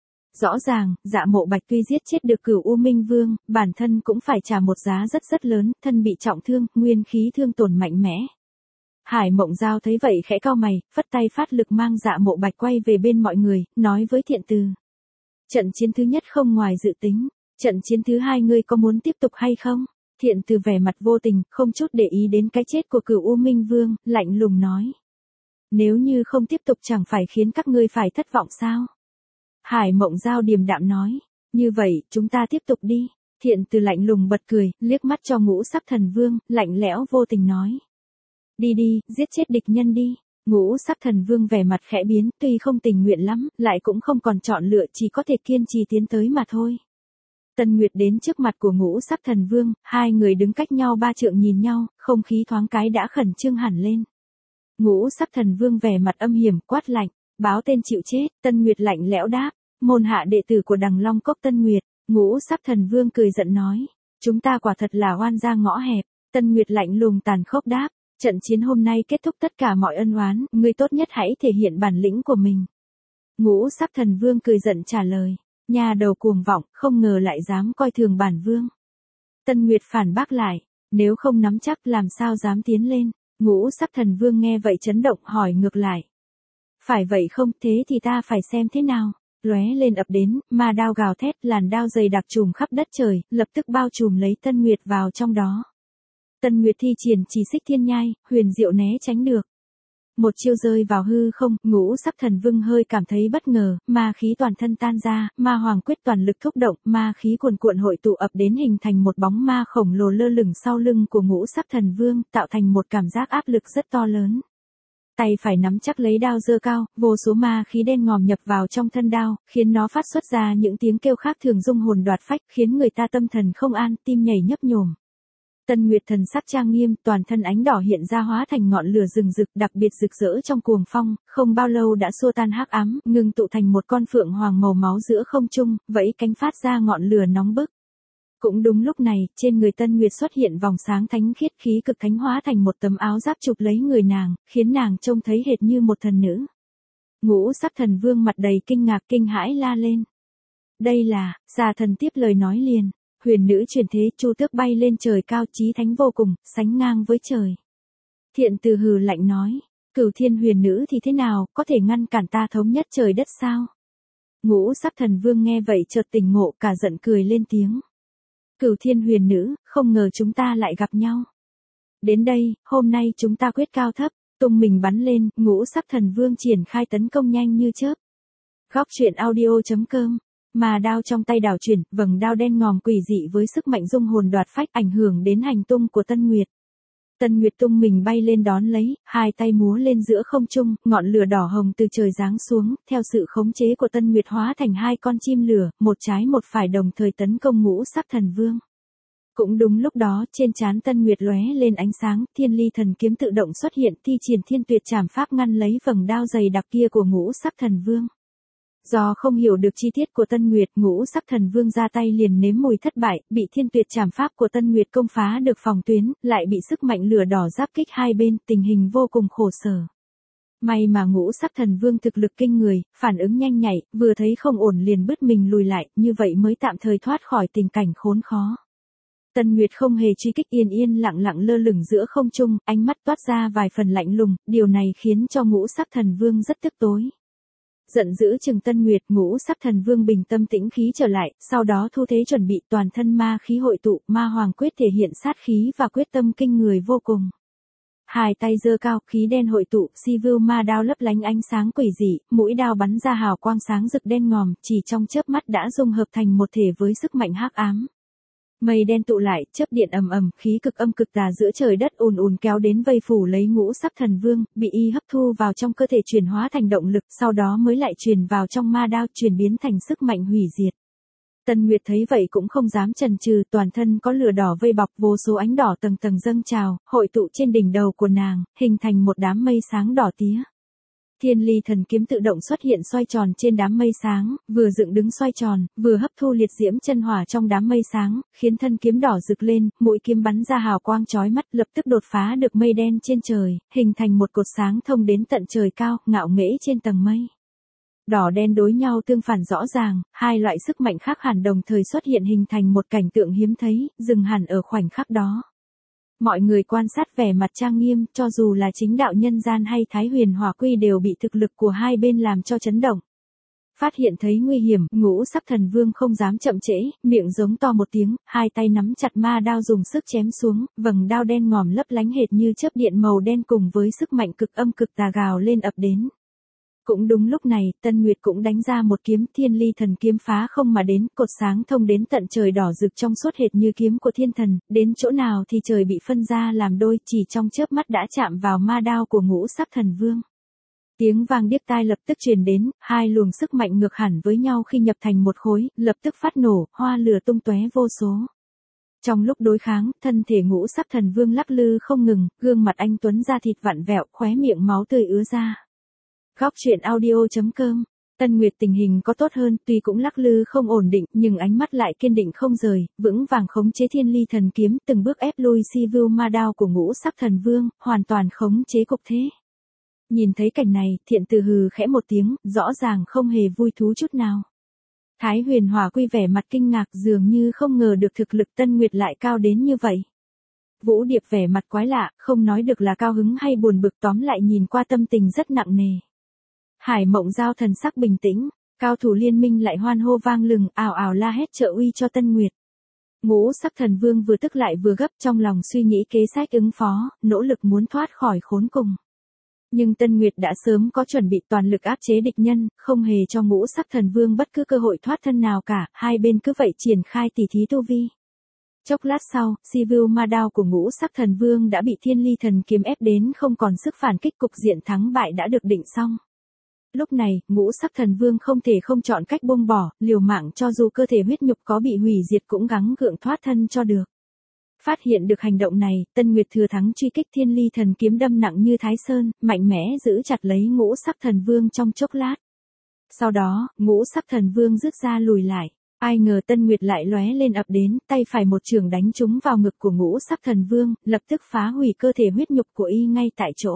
Rõ ràng, Dạ Mộ Bạch tuy giết chết được Cửu U Minh Vương, bản thân cũng phải trả một giá rất rất lớn, thân bị trọng thương, nguyên khí thương tổn mạnh mẽ. Hải Mộng Giao thấy vậy khẽ cau mày, phất tay phát lực mang Dạ Mộ Bạch quay về bên mọi người, nói với Thiện Từ. Trận chiến thứ nhất không ngoài dự tính, trận chiến thứ hai ngươi có muốn tiếp tục hay không? Thiện Từ vẻ mặt vô tình, không chút để ý đến cái chết của Cửu U Minh Vương, lạnh lùng nói. Nếu như không tiếp tục chẳng phải khiến các ngươi phải thất vọng sao? Hải Mộng Giao điềm đạm nói. Như vậy, chúng ta tiếp tục đi. Thiện Từ lạnh lùng bật cười, liếc mắt cho Ngũ Sắc Thần Vương, lạnh lẽo vô tình nói. Đi đi, giết chết địch nhân đi. Ngũ Sắc Thần Vương vẻ mặt khẽ biến, tuy không tình nguyện lắm, lại cũng không còn chọn lựa, chỉ có thể kiên trì tiến tới mà thôi. Tân Nguyệt đến trước mặt của Ngũ Sắc Thần Vương, hai người đứng cách nhau ba trượng nhìn nhau, không khí thoáng cái đã khẩn trương hẳn lên. Ngũ Sắc Thần Vương vẻ mặt âm hiểm, quát lạnh, báo tên chịu chết. Tân Nguyệt lạnh lẽo đáp, môn hạ đệ tử của Đằng Long Cốc Tân Nguyệt. Ngũ Sắc Thần Vương cười giận nói, chúng ta quả thật là oan gia ngõ hẹp. Tân Nguyệt lạnh lùng tàn khốc đáp, trận chiến hôm nay kết thúc tất cả mọi ân oán, ngươi tốt nhất hãy thể hiện bản lĩnh của mình. Ngũ Sắc Thần Vương cười giận trả lời. Nhà đầu cuồng vọng, không ngờ lại dám coi thường bản vương. Tân Nguyệt phản bác lại, nếu không nắm chắc làm sao dám tiến lên. Ngũ Sắc Thần Vương nghe vậy chấn động, hỏi ngược lại. Phải vậy không, thế thì ta phải xem thế nào. Lóe lên ập đến, ma đao gào thét, làn đao dày đặc trùm khắp đất trời, lập tức bao trùm lấy Tân Nguyệt vào trong đó. Tân Nguyệt thi triển chỉ xích thiên nhai, huyền diệu né tránh được. Một chiêu rơi vào hư không, Ngũ Sắc Thần Vương hơi cảm thấy bất ngờ, ma khí toàn thân tan ra, ma hoàng quyết toàn lực thúc động, ma khí cuồn cuộn hội tụ ập đến hình thành một bóng ma khổng lồ lơ lửng sau lưng của Ngũ Sắc Thần Vương, tạo thành một cảm giác áp lực rất to lớn. Tay phải nắm chắc lấy đao giơ cao, vô số ma khí đen ngòm nhập vào trong thân đao, khiến nó phát xuất ra những tiếng kêu khác thường rung hồn đoạt phách, khiến người ta tâm thần không an, tim nhảy nhấp nhổm. Tân Nguyệt thần sắc trang nghiêm, toàn thân ánh đỏ hiện ra hóa thành ngọn lửa rừng rực, đặc biệt rực rỡ trong cuồng phong, không bao lâu đã xua tan hắc ám, ngưng tụ thành một con phượng hoàng màu máu giữa không trung, vẫy cánh phát ra ngọn lửa nóng bức. Cũng đúng lúc này, trên người Tân Nguyệt xuất hiện vòng sáng thánh khiết, khí cực thánh hóa thành một tấm áo giáp chụp lấy người nàng, khiến nàng trông thấy hệt như một thần nữ. Ngũ Sắc Thần Vương mặt đầy kinh ngạc kinh hãi la lên. Đây là, Xà Thần tiếp lời nói liền. Huyền nữ truyền thế, Chu Tước bay lên trời cao, chí thánh vô cùng, sánh ngang với trời. Thiện Từ hừ lạnh nói, Cửu Thiên huyền nữ thì thế nào, có thể ngăn cản ta thống nhất trời đất sao? Ngũ sắc thần vương nghe vậy chợt tỉnh ngộ, cả giận cười lên tiếng. Cửu thiên huyền nữ, không ngờ chúng ta lại gặp nhau. Đến đây, hôm nay chúng ta quyết cao thấp, tung mình bắn lên, ngũ sắc thần vương triển khai tấn công nhanh như chớp. Góc truyện audio chấm com. Mà đao trong tay đảo chuyển, vầng đao đen ngòm quỷ dị với sức mạnh dung hồn đoạt phách ảnh hưởng đến hành tung của Tân Nguyệt. Tân Nguyệt tung mình bay lên đón lấy, hai tay múa lên giữa không trung, ngọn lửa đỏ hồng từ trời giáng xuống, theo sự khống chế của Tân Nguyệt hóa thành hai con chim lửa, một trái một phải đồng thời tấn công ngũ sắc thần vương. Cũng đúng lúc đó, trên trán Tân Nguyệt lóe lên ánh sáng, Thiên Ly thần kiếm tự động xuất hiện, thi triển Thiên Tuyệt Trảm Pháp ngăn lấy vầng đao dày đặc kia của ngũ sắc thần vương. Do không hiểu được chi tiết của Tân Nguyệt, ngũ sắc thần vương ra tay liền nếm mùi thất bại, bị Thiên Tuyệt Trảm Pháp của Tân Nguyệt công phá được phòng tuyến, lại bị sức mạnh lửa đỏ giáp kích hai bên, tình hình vô cùng khổ sở. May mà ngũ sắc thần vương thực lực kinh người, phản ứng nhanh nhạy, vừa thấy không ổn liền bứt mình lùi lại, như vậy mới tạm thời thoát khỏi tình cảnh khốn khó. Tân Nguyệt không hề truy kích, yên yên lặng lặng lơ lửng giữa không trung, ánh mắt toát ra vài phần lạnh lùng, điều này khiến cho ngũ sắc thần vương rất tức tối. Giận dữ chừng Tân Nguyệt, ngũ sắc thần vương bình tâm tĩnh khí trở lại, sau đó thu thế chuẩn bị, toàn thân ma khí hội tụ, ma hoàng quyết thể hiện sát khí và quyết tâm kinh người vô cùng. Hai tay giơ cao, khí đen hội tụ, si vưu ma đao lấp lánh ánh sáng quỷ dị, mũi đao bắn ra hào quang sáng rực đen ngòm, chỉ trong chớp mắt đã dung hợp thành một thể với sức mạnh hắc ám. Mây đen tụ lại, chớp điện ầm ầm, khí cực âm cực tà giữa trời đất ùn ùn kéo đến vây phủ lấy ngũ sắc thần vương, bị y hấp thu vào trong cơ thể chuyển hóa thành động lực, sau đó mới lại truyền vào trong ma đao, chuyển biến thành sức mạnh hủy diệt. Tân Nguyệt thấy vậy cũng không dám chần chừ, toàn thân có lửa đỏ vây bọc, vô số ánh đỏ tầng tầng dâng trào, hội tụ trên đỉnh đầu của nàng, hình thành một đám mây sáng đỏ tía. Thiên Ly thần kiếm tự động xuất hiện xoay tròn trên đám mây sáng, vừa dựng đứng xoay tròn, vừa hấp thu liệt diễm chân hỏa trong đám mây sáng, khiến thân kiếm đỏ rực lên, mũi kiếm bắn ra hào quang chói mắt, lập tức đột phá được mây đen trên trời, hình thành một cột sáng thông đến tận trời cao, ngạo nghễ trên tầng mây. Đỏ đen đối nhau tương phản rõ ràng, hai loại sức mạnh khác hẳn đồng thời xuất hiện hình thành một cảnh tượng hiếm thấy, dừng hẳn ở khoảnh khắc đó. Mọi người quan sát vẻ mặt trang nghiêm, cho dù là chính đạo nhân gian hay Thái Huyền Hỏa Quy đều bị thực lực của hai bên làm cho chấn động. Phát hiện thấy nguy hiểm, ngũ sắc thần vương không dám chậm trễ, miệng giống to một tiếng, hai tay nắm chặt ma đao dùng sức chém xuống, vầng đao đen ngòm lấp lánh hệt như chớp điện màu đen cùng với sức mạnh cực âm cực tà gào lên ập đến. Cũng đúng lúc này, Tân Nguyệt cũng đánh ra một kiếm, Thiên Ly thần kiếm phá không mà đến, cột sáng thông đến tận trời đỏ rực trong suốt hệt như kiếm của thiên thần, đến chỗ nào thì trời bị phân ra làm đôi, chỉ trong chớp mắt đã chạm vào ma đao của ngũ sắc thần vương. Tiếng vang điếc tai lập tức truyền đến, hai luồng sức mạnh ngược hẳn với nhau khi nhập thành một khối, lập tức phát nổ, hoa lửa tung tóe vô số. Trong lúc đối kháng, thân thể ngũ sắc thần vương lắc lư không ngừng, gương mặt anh tuấn da thịt vặn vẹo, khóe miệng máu tươi ứa ra. Góc truyện audio chấm com. Tân Nguyệt tình hình có tốt hơn, tuy cũng lắc lư không ổn định, nhưng ánh mắt lại kiên định không rời, vững vàng khống chế Thiên Ly thần kiếm, từng bước ép lui si vưu ma đao của ngũ sắc thần vương, hoàn toàn khống chế cục thế. Nhìn thấy cảnh này, Thiện Từ hừ khẽ một tiếng, rõ ràng không hề vui thú chút nào. Thái Huyền Hỏa Quy vẻ mặt kinh ngạc, dường như không ngờ được thực lực Tân Nguyệt lại cao đến như vậy. Vũ Điệp vẻ mặt quái lạ, không nói được là cao hứng hay buồn bực, tóm lại nhìn qua tâm tình rất nặng nề. Hải Mộng Giao thần sắc bình tĩnh, cao thủ liên minh lại hoan hô vang lừng, ào ào la hét trợ uy cho Tân Nguyệt. Ngũ sắc thần vương vừa tức lại vừa gấp, trong lòng suy nghĩ kế sách ứng phó, nỗ lực muốn thoát khỏi khốn cùng. Nhưng Tân Nguyệt đã sớm có chuẩn bị, toàn lực áp chế địch nhân, không hề cho ngũ sắc thần vương bất cứ cơ hội thoát thân nào cả, hai bên cứ vậy triển khai tỉ thí tu vi. Chốc lát sau, si vưu ma đao của ngũ sắc thần vương đã bị Thiên Ly thần kiếm ép đến không còn sức phản kích, cục diện thắng bại đã được định xong. Lúc này, ngũ sắc thần vương không thể không chọn cách buông bỏ, liều mạng cho dù cơ thể huyết nhục có bị hủy diệt cũng gắng gượng thoát thân cho được. Phát hiện được hành động này, Tân Nguyệt thừa thắng truy kích, Thiên Ly thần kiếm đâm nặng như Thái Sơn, mạnh mẽ giữ chặt lấy ngũ sắc thần vương trong chốc lát. Sau đó, ngũ sắc thần vương rứt ra lùi lại. Ai ngờ Tân Nguyệt lại lóe lên ập đến, tay phải một chưởng đánh trúng vào ngực của ngũ sắc thần vương, lập tức phá hủy cơ thể huyết nhục của y ngay tại chỗ.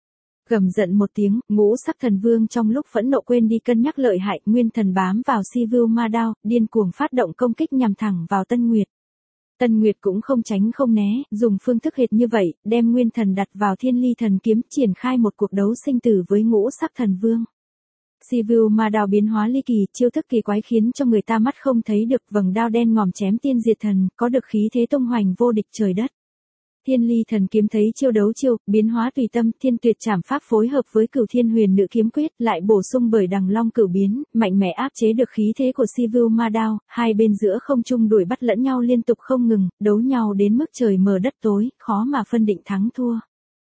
Gầm giận một tiếng, ngũ sắc thần vương trong lúc phẫn nộ quên đi cân nhắc lợi hại, nguyên thần bám vào si vưu ma đao, điên cuồng phát động công kích nhằm thẳng vào Tân Nguyệt. Tân Nguyệt cũng không tránh không né, dùng phương thức hệt như vậy, đem nguyên thần đặt vào Thiên Ly thần kiếm, triển khai một cuộc đấu sinh tử với ngũ sắc thần vương. Sivu ma đao biến hóa ly kỳ, chiêu thức kỳ quái khiến cho người ta mắt không thấy được, vầng đao đen ngòm chém tiên diệt thần, có được khí thế tung hoành vô địch trời đất. Thiên ly thần kiếm thấy chiêu đấu chiêu, biến hóa tùy tâm, thiên tuyệt trảm pháp phối hợp với cửu thiên huyền nữ kiếm quyết, lại bổ sung bởi đằng long cửu biến, mạnh mẽ áp chế được khí thế của Sivu ma đao, hai bên giữa không trung đuổi bắt lẫn nhau liên tục không ngừng, đấu nhau đến mức trời mờ đất tối, khó mà phân định thắng thua.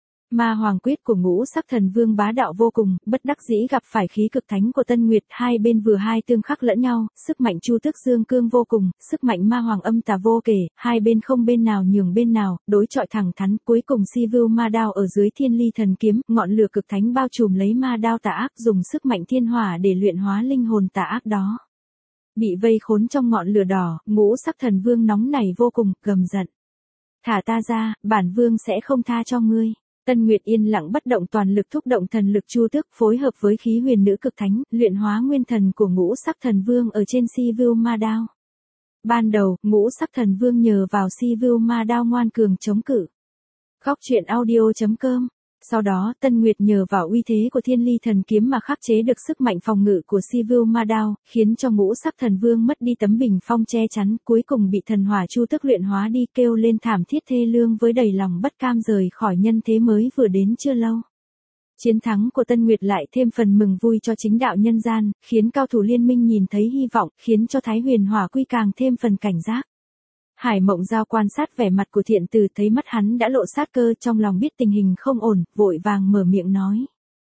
Ma hoàng quyết của ngũ sắc thần vương bá đạo vô cùng, bất đắc dĩ gặp phải khí cực thánh của Tân Nguyệt, hai bên vừa hai tương khắc lẫn nhau, sức mạnh chu tước dương cương vô cùng, sức mạnh ma hoàng âm tà vô kể, hai bên không bên nào nhường bên nào, đối chọi thẳng thắn, cuối cùng Sivu ma đao ở dưới thiên ly thần kiếm, ngọn lửa cực thánh bao trùm lấy ma đao tà ác, dùng sức mạnh thiên hỏa để luyện hóa linh hồn tà ác đó. Bị vây khốn trong ngọn lửa đỏ, ngũ sắc thần vương nóng nảy vô cùng, gầm giận. Thả ta ra, bản vương sẽ không tha cho ngươi. Tân Nguyệt yên lặng bất động, toàn lực thúc động thần lực chu tước phối hợp với khí huyền nữ cực thánh, luyện hóa nguyên thần của ngũ sắc thần vương ở trên Sivu ma đao. Ban đầu, ngũ sắc thần vương nhờ vào Sivu ma đao ngoan cường chống cự. Góc truyện audio chấm com. Sau đó, Tân Nguyệt nhờ vào uy thế của thiên ly thần kiếm mà khắc chế được sức mạnh phòng ngự của Sivu ma đao, khiến cho ngũ sắc thần vương mất đi tấm bình phong che chắn, cuối cùng bị thần hỏa chu tước luyện hóa đi, kêu lên thảm thiết thê lương với đầy lòng bất cam rời khỏi nhân thế mới vừa đến chưa lâu. Chiến thắng của Tân Nguyệt lại thêm phần mừng vui cho chính đạo nhân gian, khiến cao thủ liên minh nhìn thấy hy vọng, khiến cho Thái Huyền Hỏa Quy càng thêm phần cảnh giác. Hải Mộng Giao quan sát vẻ mặt của Thiện Từ, thấy mắt hắn đã lộ sát cơ, trong lòng biết tình hình không ổn, vội vàng mở miệng nói.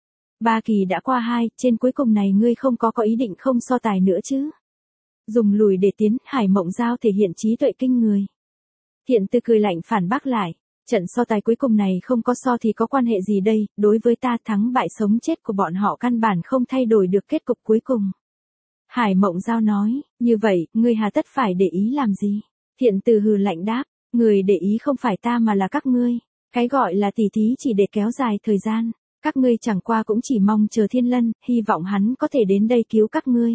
Ba kỳ đã qua hai, trên cuối cùng này ngươi không có có ý định không so tài nữa chứ? Dùng lùi để tiến, Hải Mộng Giao thể hiện trí tuệ kinh người. Thiện Từ cười lạnh phản bác lại. Trận so tài cuối cùng này không có so thì có quan hệ gì đây, đối với ta thắng bại sống chết của bọn họ căn bản không thay đổi được kết cục cuối cùng. Hải Mộng Giao nói, như vậy, ngươi hà tất phải để ý làm gì? Thiện Từ hừ lạnh đáp, người để ý không phải ta mà là các ngươi, cái gọi là tỉ thí chỉ để kéo dài thời gian, các ngươi chẳng qua cũng chỉ mong chờ Thiên Lân, hy vọng hắn có thể đến đây cứu các ngươi.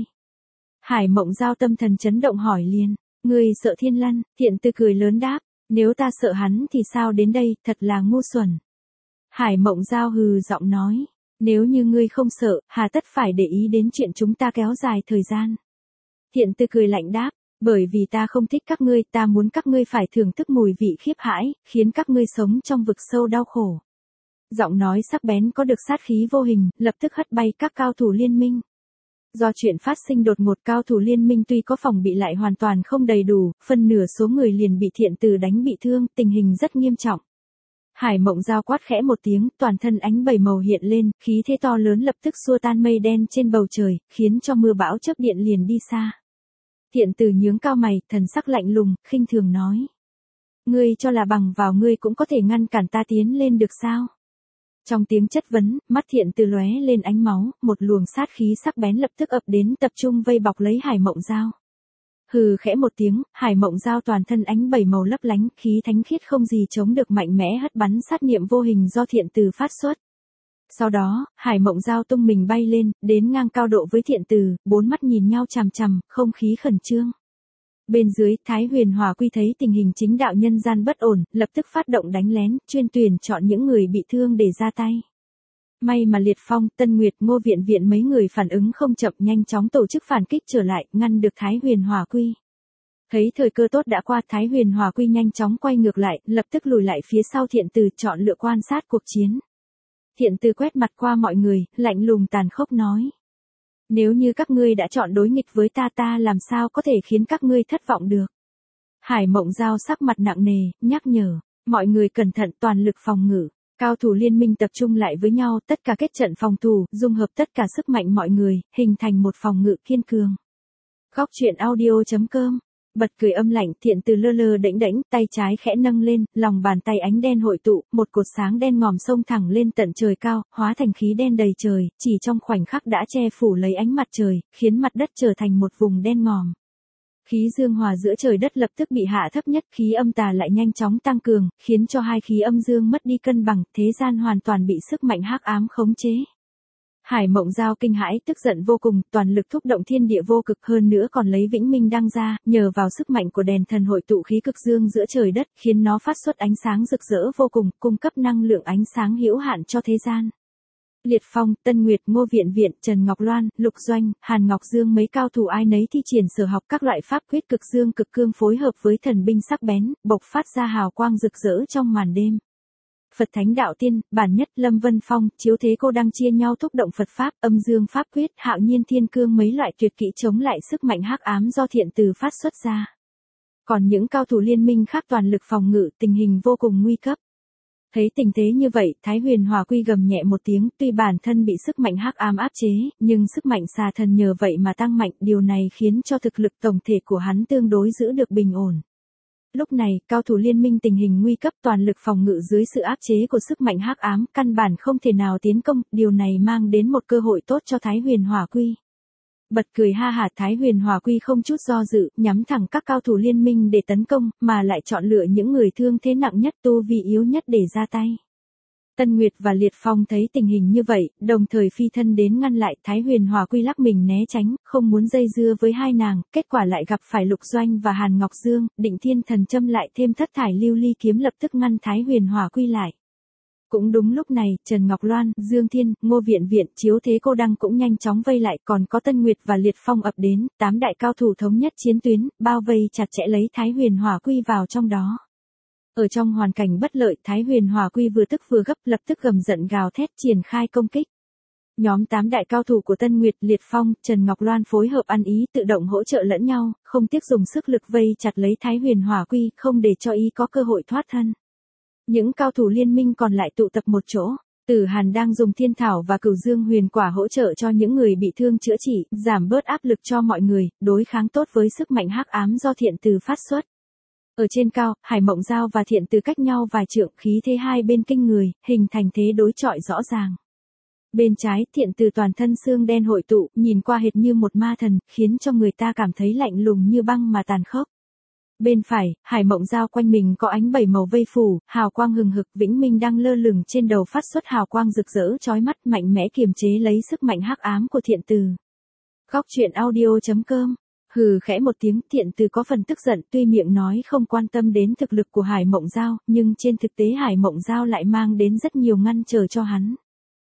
Hải Mộng Giao tâm thần chấn động hỏi liền, ngươi sợ Thiên Lân? Thiện Từ cười lớn đáp, nếu ta sợ hắn thì sao đến đây, thật là ngu xuẩn. Hải Mộng Giao hừ giọng nói, nếu như ngươi không sợ, hà tất phải để ý đến chuyện chúng ta kéo dài thời gian. Thiện Từ cười lạnh đáp, bởi vì ta không thích các ngươi, ta muốn các ngươi phải thưởng thức mùi vị khiếp hãi, khiến các ngươi sống trong vực sâu đau khổ. Giọng nói sắc bén có được sát khí vô hình, lập tức hất bay các cao thủ liên minh. Do chuyện phát sinh đột ngột, cao thủ liên minh tuy có phòng bị lại hoàn toàn không đầy đủ, phân nửa số người liền bị Thiện Từ đánh bị thương, tình hình rất nghiêm trọng. Hải Mộng Giao quát khẽ một tiếng, toàn thân ánh bảy màu hiện lên, khí thế to lớn lập tức xua tan mây đen trên bầu trời, khiến cho mưa bão chớp điện liền đi xa. Thiện Từ nhướng cao mày, thần sắc lạnh lùng, khinh thường nói. Ngươi cho là bằng vào ngươi cũng có thể ngăn cản ta tiến lên được sao? Trong tiếng chất vấn, mắt Thiện Từ lóe lên ánh máu, một luồng sát khí sắc bén lập tức ập đến tập trung vây bọc lấy Hải Mộng Giao. Hừ khẽ một tiếng, Hải Mộng Giao toàn thân ánh bảy màu lấp lánh, khí thánh khiết không gì chống được mạnh mẽ hất bắn sát niệm vô hình do Thiện Từ phát xuất. Sau đó, Hải Mộng Giao tung mình bay lên, đến ngang cao độ với Thiện Từ, bốn mắt nhìn nhau chằm chằm, không khí khẩn trương. Bên dưới, Thái Huyền Hỏa Quy thấy tình hình chính đạo nhân gian bất ổn, lập tức phát động đánh lén, chuyên tuyển chọn những người bị thương để ra tay. May mà Liệt Phong, Tân Nguyệt, Ngô Viện Viện mấy người phản ứng không chậm, nhanh chóng tổ chức phản kích trở lại, ngăn được Thái Huyền Hỏa Quy. Thấy thời cơ tốt đã qua, Thái Huyền Hỏa Quy nhanh chóng quay ngược lại, lập tức lùi lại phía sau Thiện Từ, chọn lựa quan sát cuộc chiến. Thiện Từ quét mặt qua mọi người, lạnh lùng tàn khốc nói. Nếu như các ngươi đã chọn đối nghịch với ta, ta làm sao có thể khiến các ngươi thất vọng được. Hải Mộng Giao sắc mặt nặng nề, nhắc nhở, mọi người cẩn thận, toàn lực phòng ngự. Cao thủ liên minh tập trung lại với nhau, tất cả kết trận phòng thủ, dung hợp tất cả sức mạnh mọi người, hình thành một phòng ngự kiên cường. Góc truyện audio chấm com. Bật cười âm lạnh, Thiện Từ lơ lơ đễnh đễnh, tay trái khẽ nâng lên, lòng bàn tay ánh đen hội tụ, một cột sáng đen ngòm xông thẳng lên tận trời cao, hóa thành khí đen đầy trời, chỉ trong khoảnh khắc đã che phủ lấy ánh mặt trời, khiến mặt đất trở thành một vùng đen ngòm. Khí dương hòa giữa trời đất lập tức bị hạ thấp nhất, khí âm tà lại nhanh chóng tăng cường, khiến cho hai khí âm dương mất đi cân bằng, thế gian hoàn toàn bị sức mạnh hắc ám khống chế. Hải Mộng Giao kinh hãi, tức giận vô cùng, toàn lực thúc động thiên địa vô cực, hơn nữa còn lấy Vĩnh Minh đăng ra, nhờ vào sức mạnh của đèn thần hội tụ khí cực dương giữa trời đất, khiến nó phát xuất ánh sáng rực rỡ vô cùng, cung cấp năng lượng ánh sáng hữu hạn cho thế gian. Liệt Phong, Tân Nguyệt, Ngô Viện Viện, Trần Ngọc Loan, Lục Doanh, Hàn Ngọc Dương mấy cao thủ ai nấy thi triển sở học các loại pháp quyết cực dương cực cương phối hợp với thần binh sắc bén, bộc phát ra hào quang rực rỡ trong màn đêm. Phật Thánh Đạo Tiên, Bản Nhất, Lâm Vân Phong, Chiếu Thế Cô Đăng chia nhau thúc động Phật Pháp, âm dương pháp quyết, Hạo Nhiên Thiên Cương mấy loại tuyệt kỹ chống lại sức mạnh hắc ám do thiện từ phát xuất ra. Còn những cao thủ liên minh khác toàn lực phòng ngự, tình hình vô cùng nguy cấp. Thấy tình thế như vậy, Thái Huyền Hỏa Quy gầm nhẹ một tiếng, tuy bản thân bị sức mạnh hắc ám áp chế, nhưng sức mạnh xà thần nhờ vậy mà tăng mạnh, điều này khiến cho thực lực tổng thể của hắn tương đối giữ được bình ổn. Lúc này, cao thủ liên minh tình hình nguy cấp toàn lực phòng ngự dưới sự áp chế của sức mạnh hắc ám, căn bản không thể nào tiến công, điều này mang đến một cơ hội tốt cho Thái Huyền Hỏa Quy. Bật cười ha hả, Thái Huyền Hỏa Quy không chút do dự, nhắm thẳng các cao thủ liên minh để tấn công, mà lại chọn lựa những người thương thế nặng nhất, tu vi yếu nhất để ra tay. Tân Nguyệt và Liệt Phong thấy tình hình như vậy, đồng thời phi thân đến ngăn lại, Thái Huyền Hỏa Quy lắc mình né tránh, không muốn dây dưa với hai nàng, kết quả lại gặp phải Lục Doanh và Hàn Ngọc Dương, Định Thiên Thần Châm lại thêm thất thải lưu ly kiếm lập tức ngăn Thái Huyền Hỏa Quy lại. Cũng đúng lúc này, Trần Ngọc Loan, Dương Thiên, Ngô Viện Viện, Chiếu Thế Cô Đăng cũng nhanh chóng vây lại, còn có Tân Nguyệt và Liệt Phong ập đến, tám đại cao thủ thống nhất chiến tuyến, bao vây chặt chẽ lấy Thái Huyền Hỏa Quy vào trong đó. Ở trong hoàn cảnh bất lợi, Thái Huyền Hỏa Quy vừa tức vừa gấp, lập tức gầm giận gào thét triển khai công kích. Nhóm tám đại cao thủ của Tân Nguyệt, Liệt Phong, Trần Ngọc Loan phối hợp ăn ý tự động hỗ trợ lẫn nhau, không tiếc dùng sức lực vây chặt lấy Thái Huyền Hỏa Quy, không để cho ý có cơ hội thoát thân. Những cao thủ liên minh còn lại tụ tập một chỗ, Tử Hàn đang dùng thiên thảo và cửu dương huyền quả hỗ trợ cho những người bị thương chữa trị, giảm bớt áp lực cho mọi người, đối kháng tốt với sức mạnh hắc ám do thiện từ phát xuất. Ở trên cao, Hải Mộng Giao và thiện từ cách nhau vài trượng, khí thế hai bên kinh người, hình thành thế đối chọi rõ ràng. Bên trái, thiện từ toàn thân xương đen hội tụ, nhìn qua hệt như một ma thần, khiến cho người ta cảm thấy lạnh lùng như băng mà tàn khốc. Bên phải, Hải Mộng Giao quanh mình có ánh bảy màu vây phủ, hào quang hừng hực, vĩnh minh đang lơ lửng trên đầu phát xuất hào quang rực rỡ chói mắt, mạnh mẽ kiềm chế lấy sức mạnh hắc ám của thiện từ. Góc truyện audio chấm com. Hừ khẽ một tiếng, thiện từ có phần tức giận, tuy miệng nói không quan tâm đến thực lực của Hải Mộng Giao, nhưng trên thực tế Hải Mộng Giao lại mang đến rất nhiều ngăn trở cho hắn.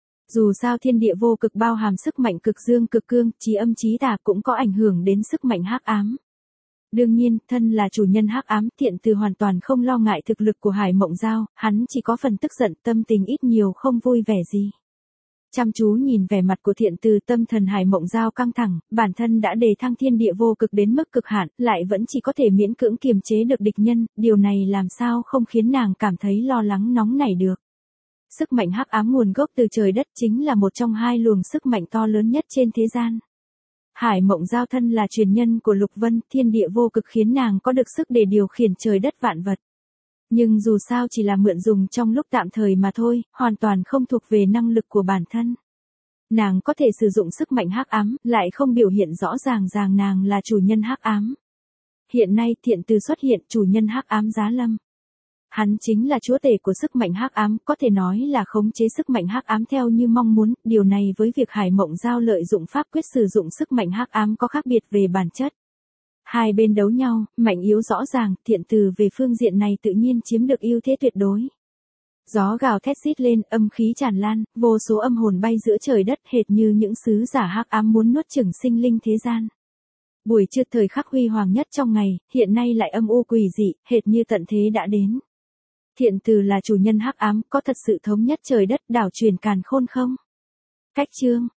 Dù sao thiên địa vô cực bao hàm sức mạnh cực dương cực cương, chí âm chí tà cũng có ảnh hưởng đến sức mạnh hắc ám. Đương nhiên, thân là chủ nhân hắc ám, thiện từ hoàn toàn không lo ngại thực lực của Hải Mộng Giao, hắn chỉ có phần tức giận, tâm tình ít nhiều không vui vẻ gì. Chăm chú nhìn vẻ mặt của thiện từ, tâm thần Hải Mộng Giao căng thẳng, bản thân đã đề thăng thiên địa vô cực đến mức cực hạn, lại vẫn chỉ có thể miễn cưỡng kiềm chế được địch nhân, điều này làm sao không khiến nàng cảm thấy lo lắng nóng nảy được. Sức mạnh hắc ám nguồn gốc từ trời đất, chính là một trong hai luồng sức mạnh to lớn nhất trên thế gian. Hải Mộng Giao thân là truyền nhân của Lục Vân, thiên địa vô cực khiến nàng có được sức để điều khiển trời đất vạn vật. Nhưng dù sao chỉ là mượn dùng trong lúc tạm thời mà thôi, hoàn toàn không thuộc về năng lực của bản thân. Nàng có thể sử dụng sức mạnh hắc ám, lại không biểu hiện rõ ràng ràng nàng là chủ nhân hắc ám. Hiện nay thiện từ xuất hiện, chủ nhân hắc ám Giá Lâm. Hắn chính là chúa tể của sức mạnh hắc ám, có thể nói là khống chế sức mạnh hắc ám theo như mong muốn, điều này với việc Hải Mộng Giao lợi dụng pháp quyết sử dụng sức mạnh hắc ám có khác biệt về bản chất. Hai bên đấu nhau, mạnh yếu rõ ràng, thiện từ về phương diện này tự nhiên chiếm được ưu thế tuyệt đối. Gió gào thét rít lên, âm khí tràn lan, vô số âm hồn bay giữa trời đất hệt như những sứ giả hắc ám muốn nuốt chửng sinh linh thế gian. Buổi trưa thời khắc huy hoàng nhất trong ngày, hiện nay lại âm u quỷ dị, hệt như tận thế đã đến. Thiện từ là chủ nhân hắc ám, có thật sự thống nhất trời đất đảo truyền càn khôn không? Cách chương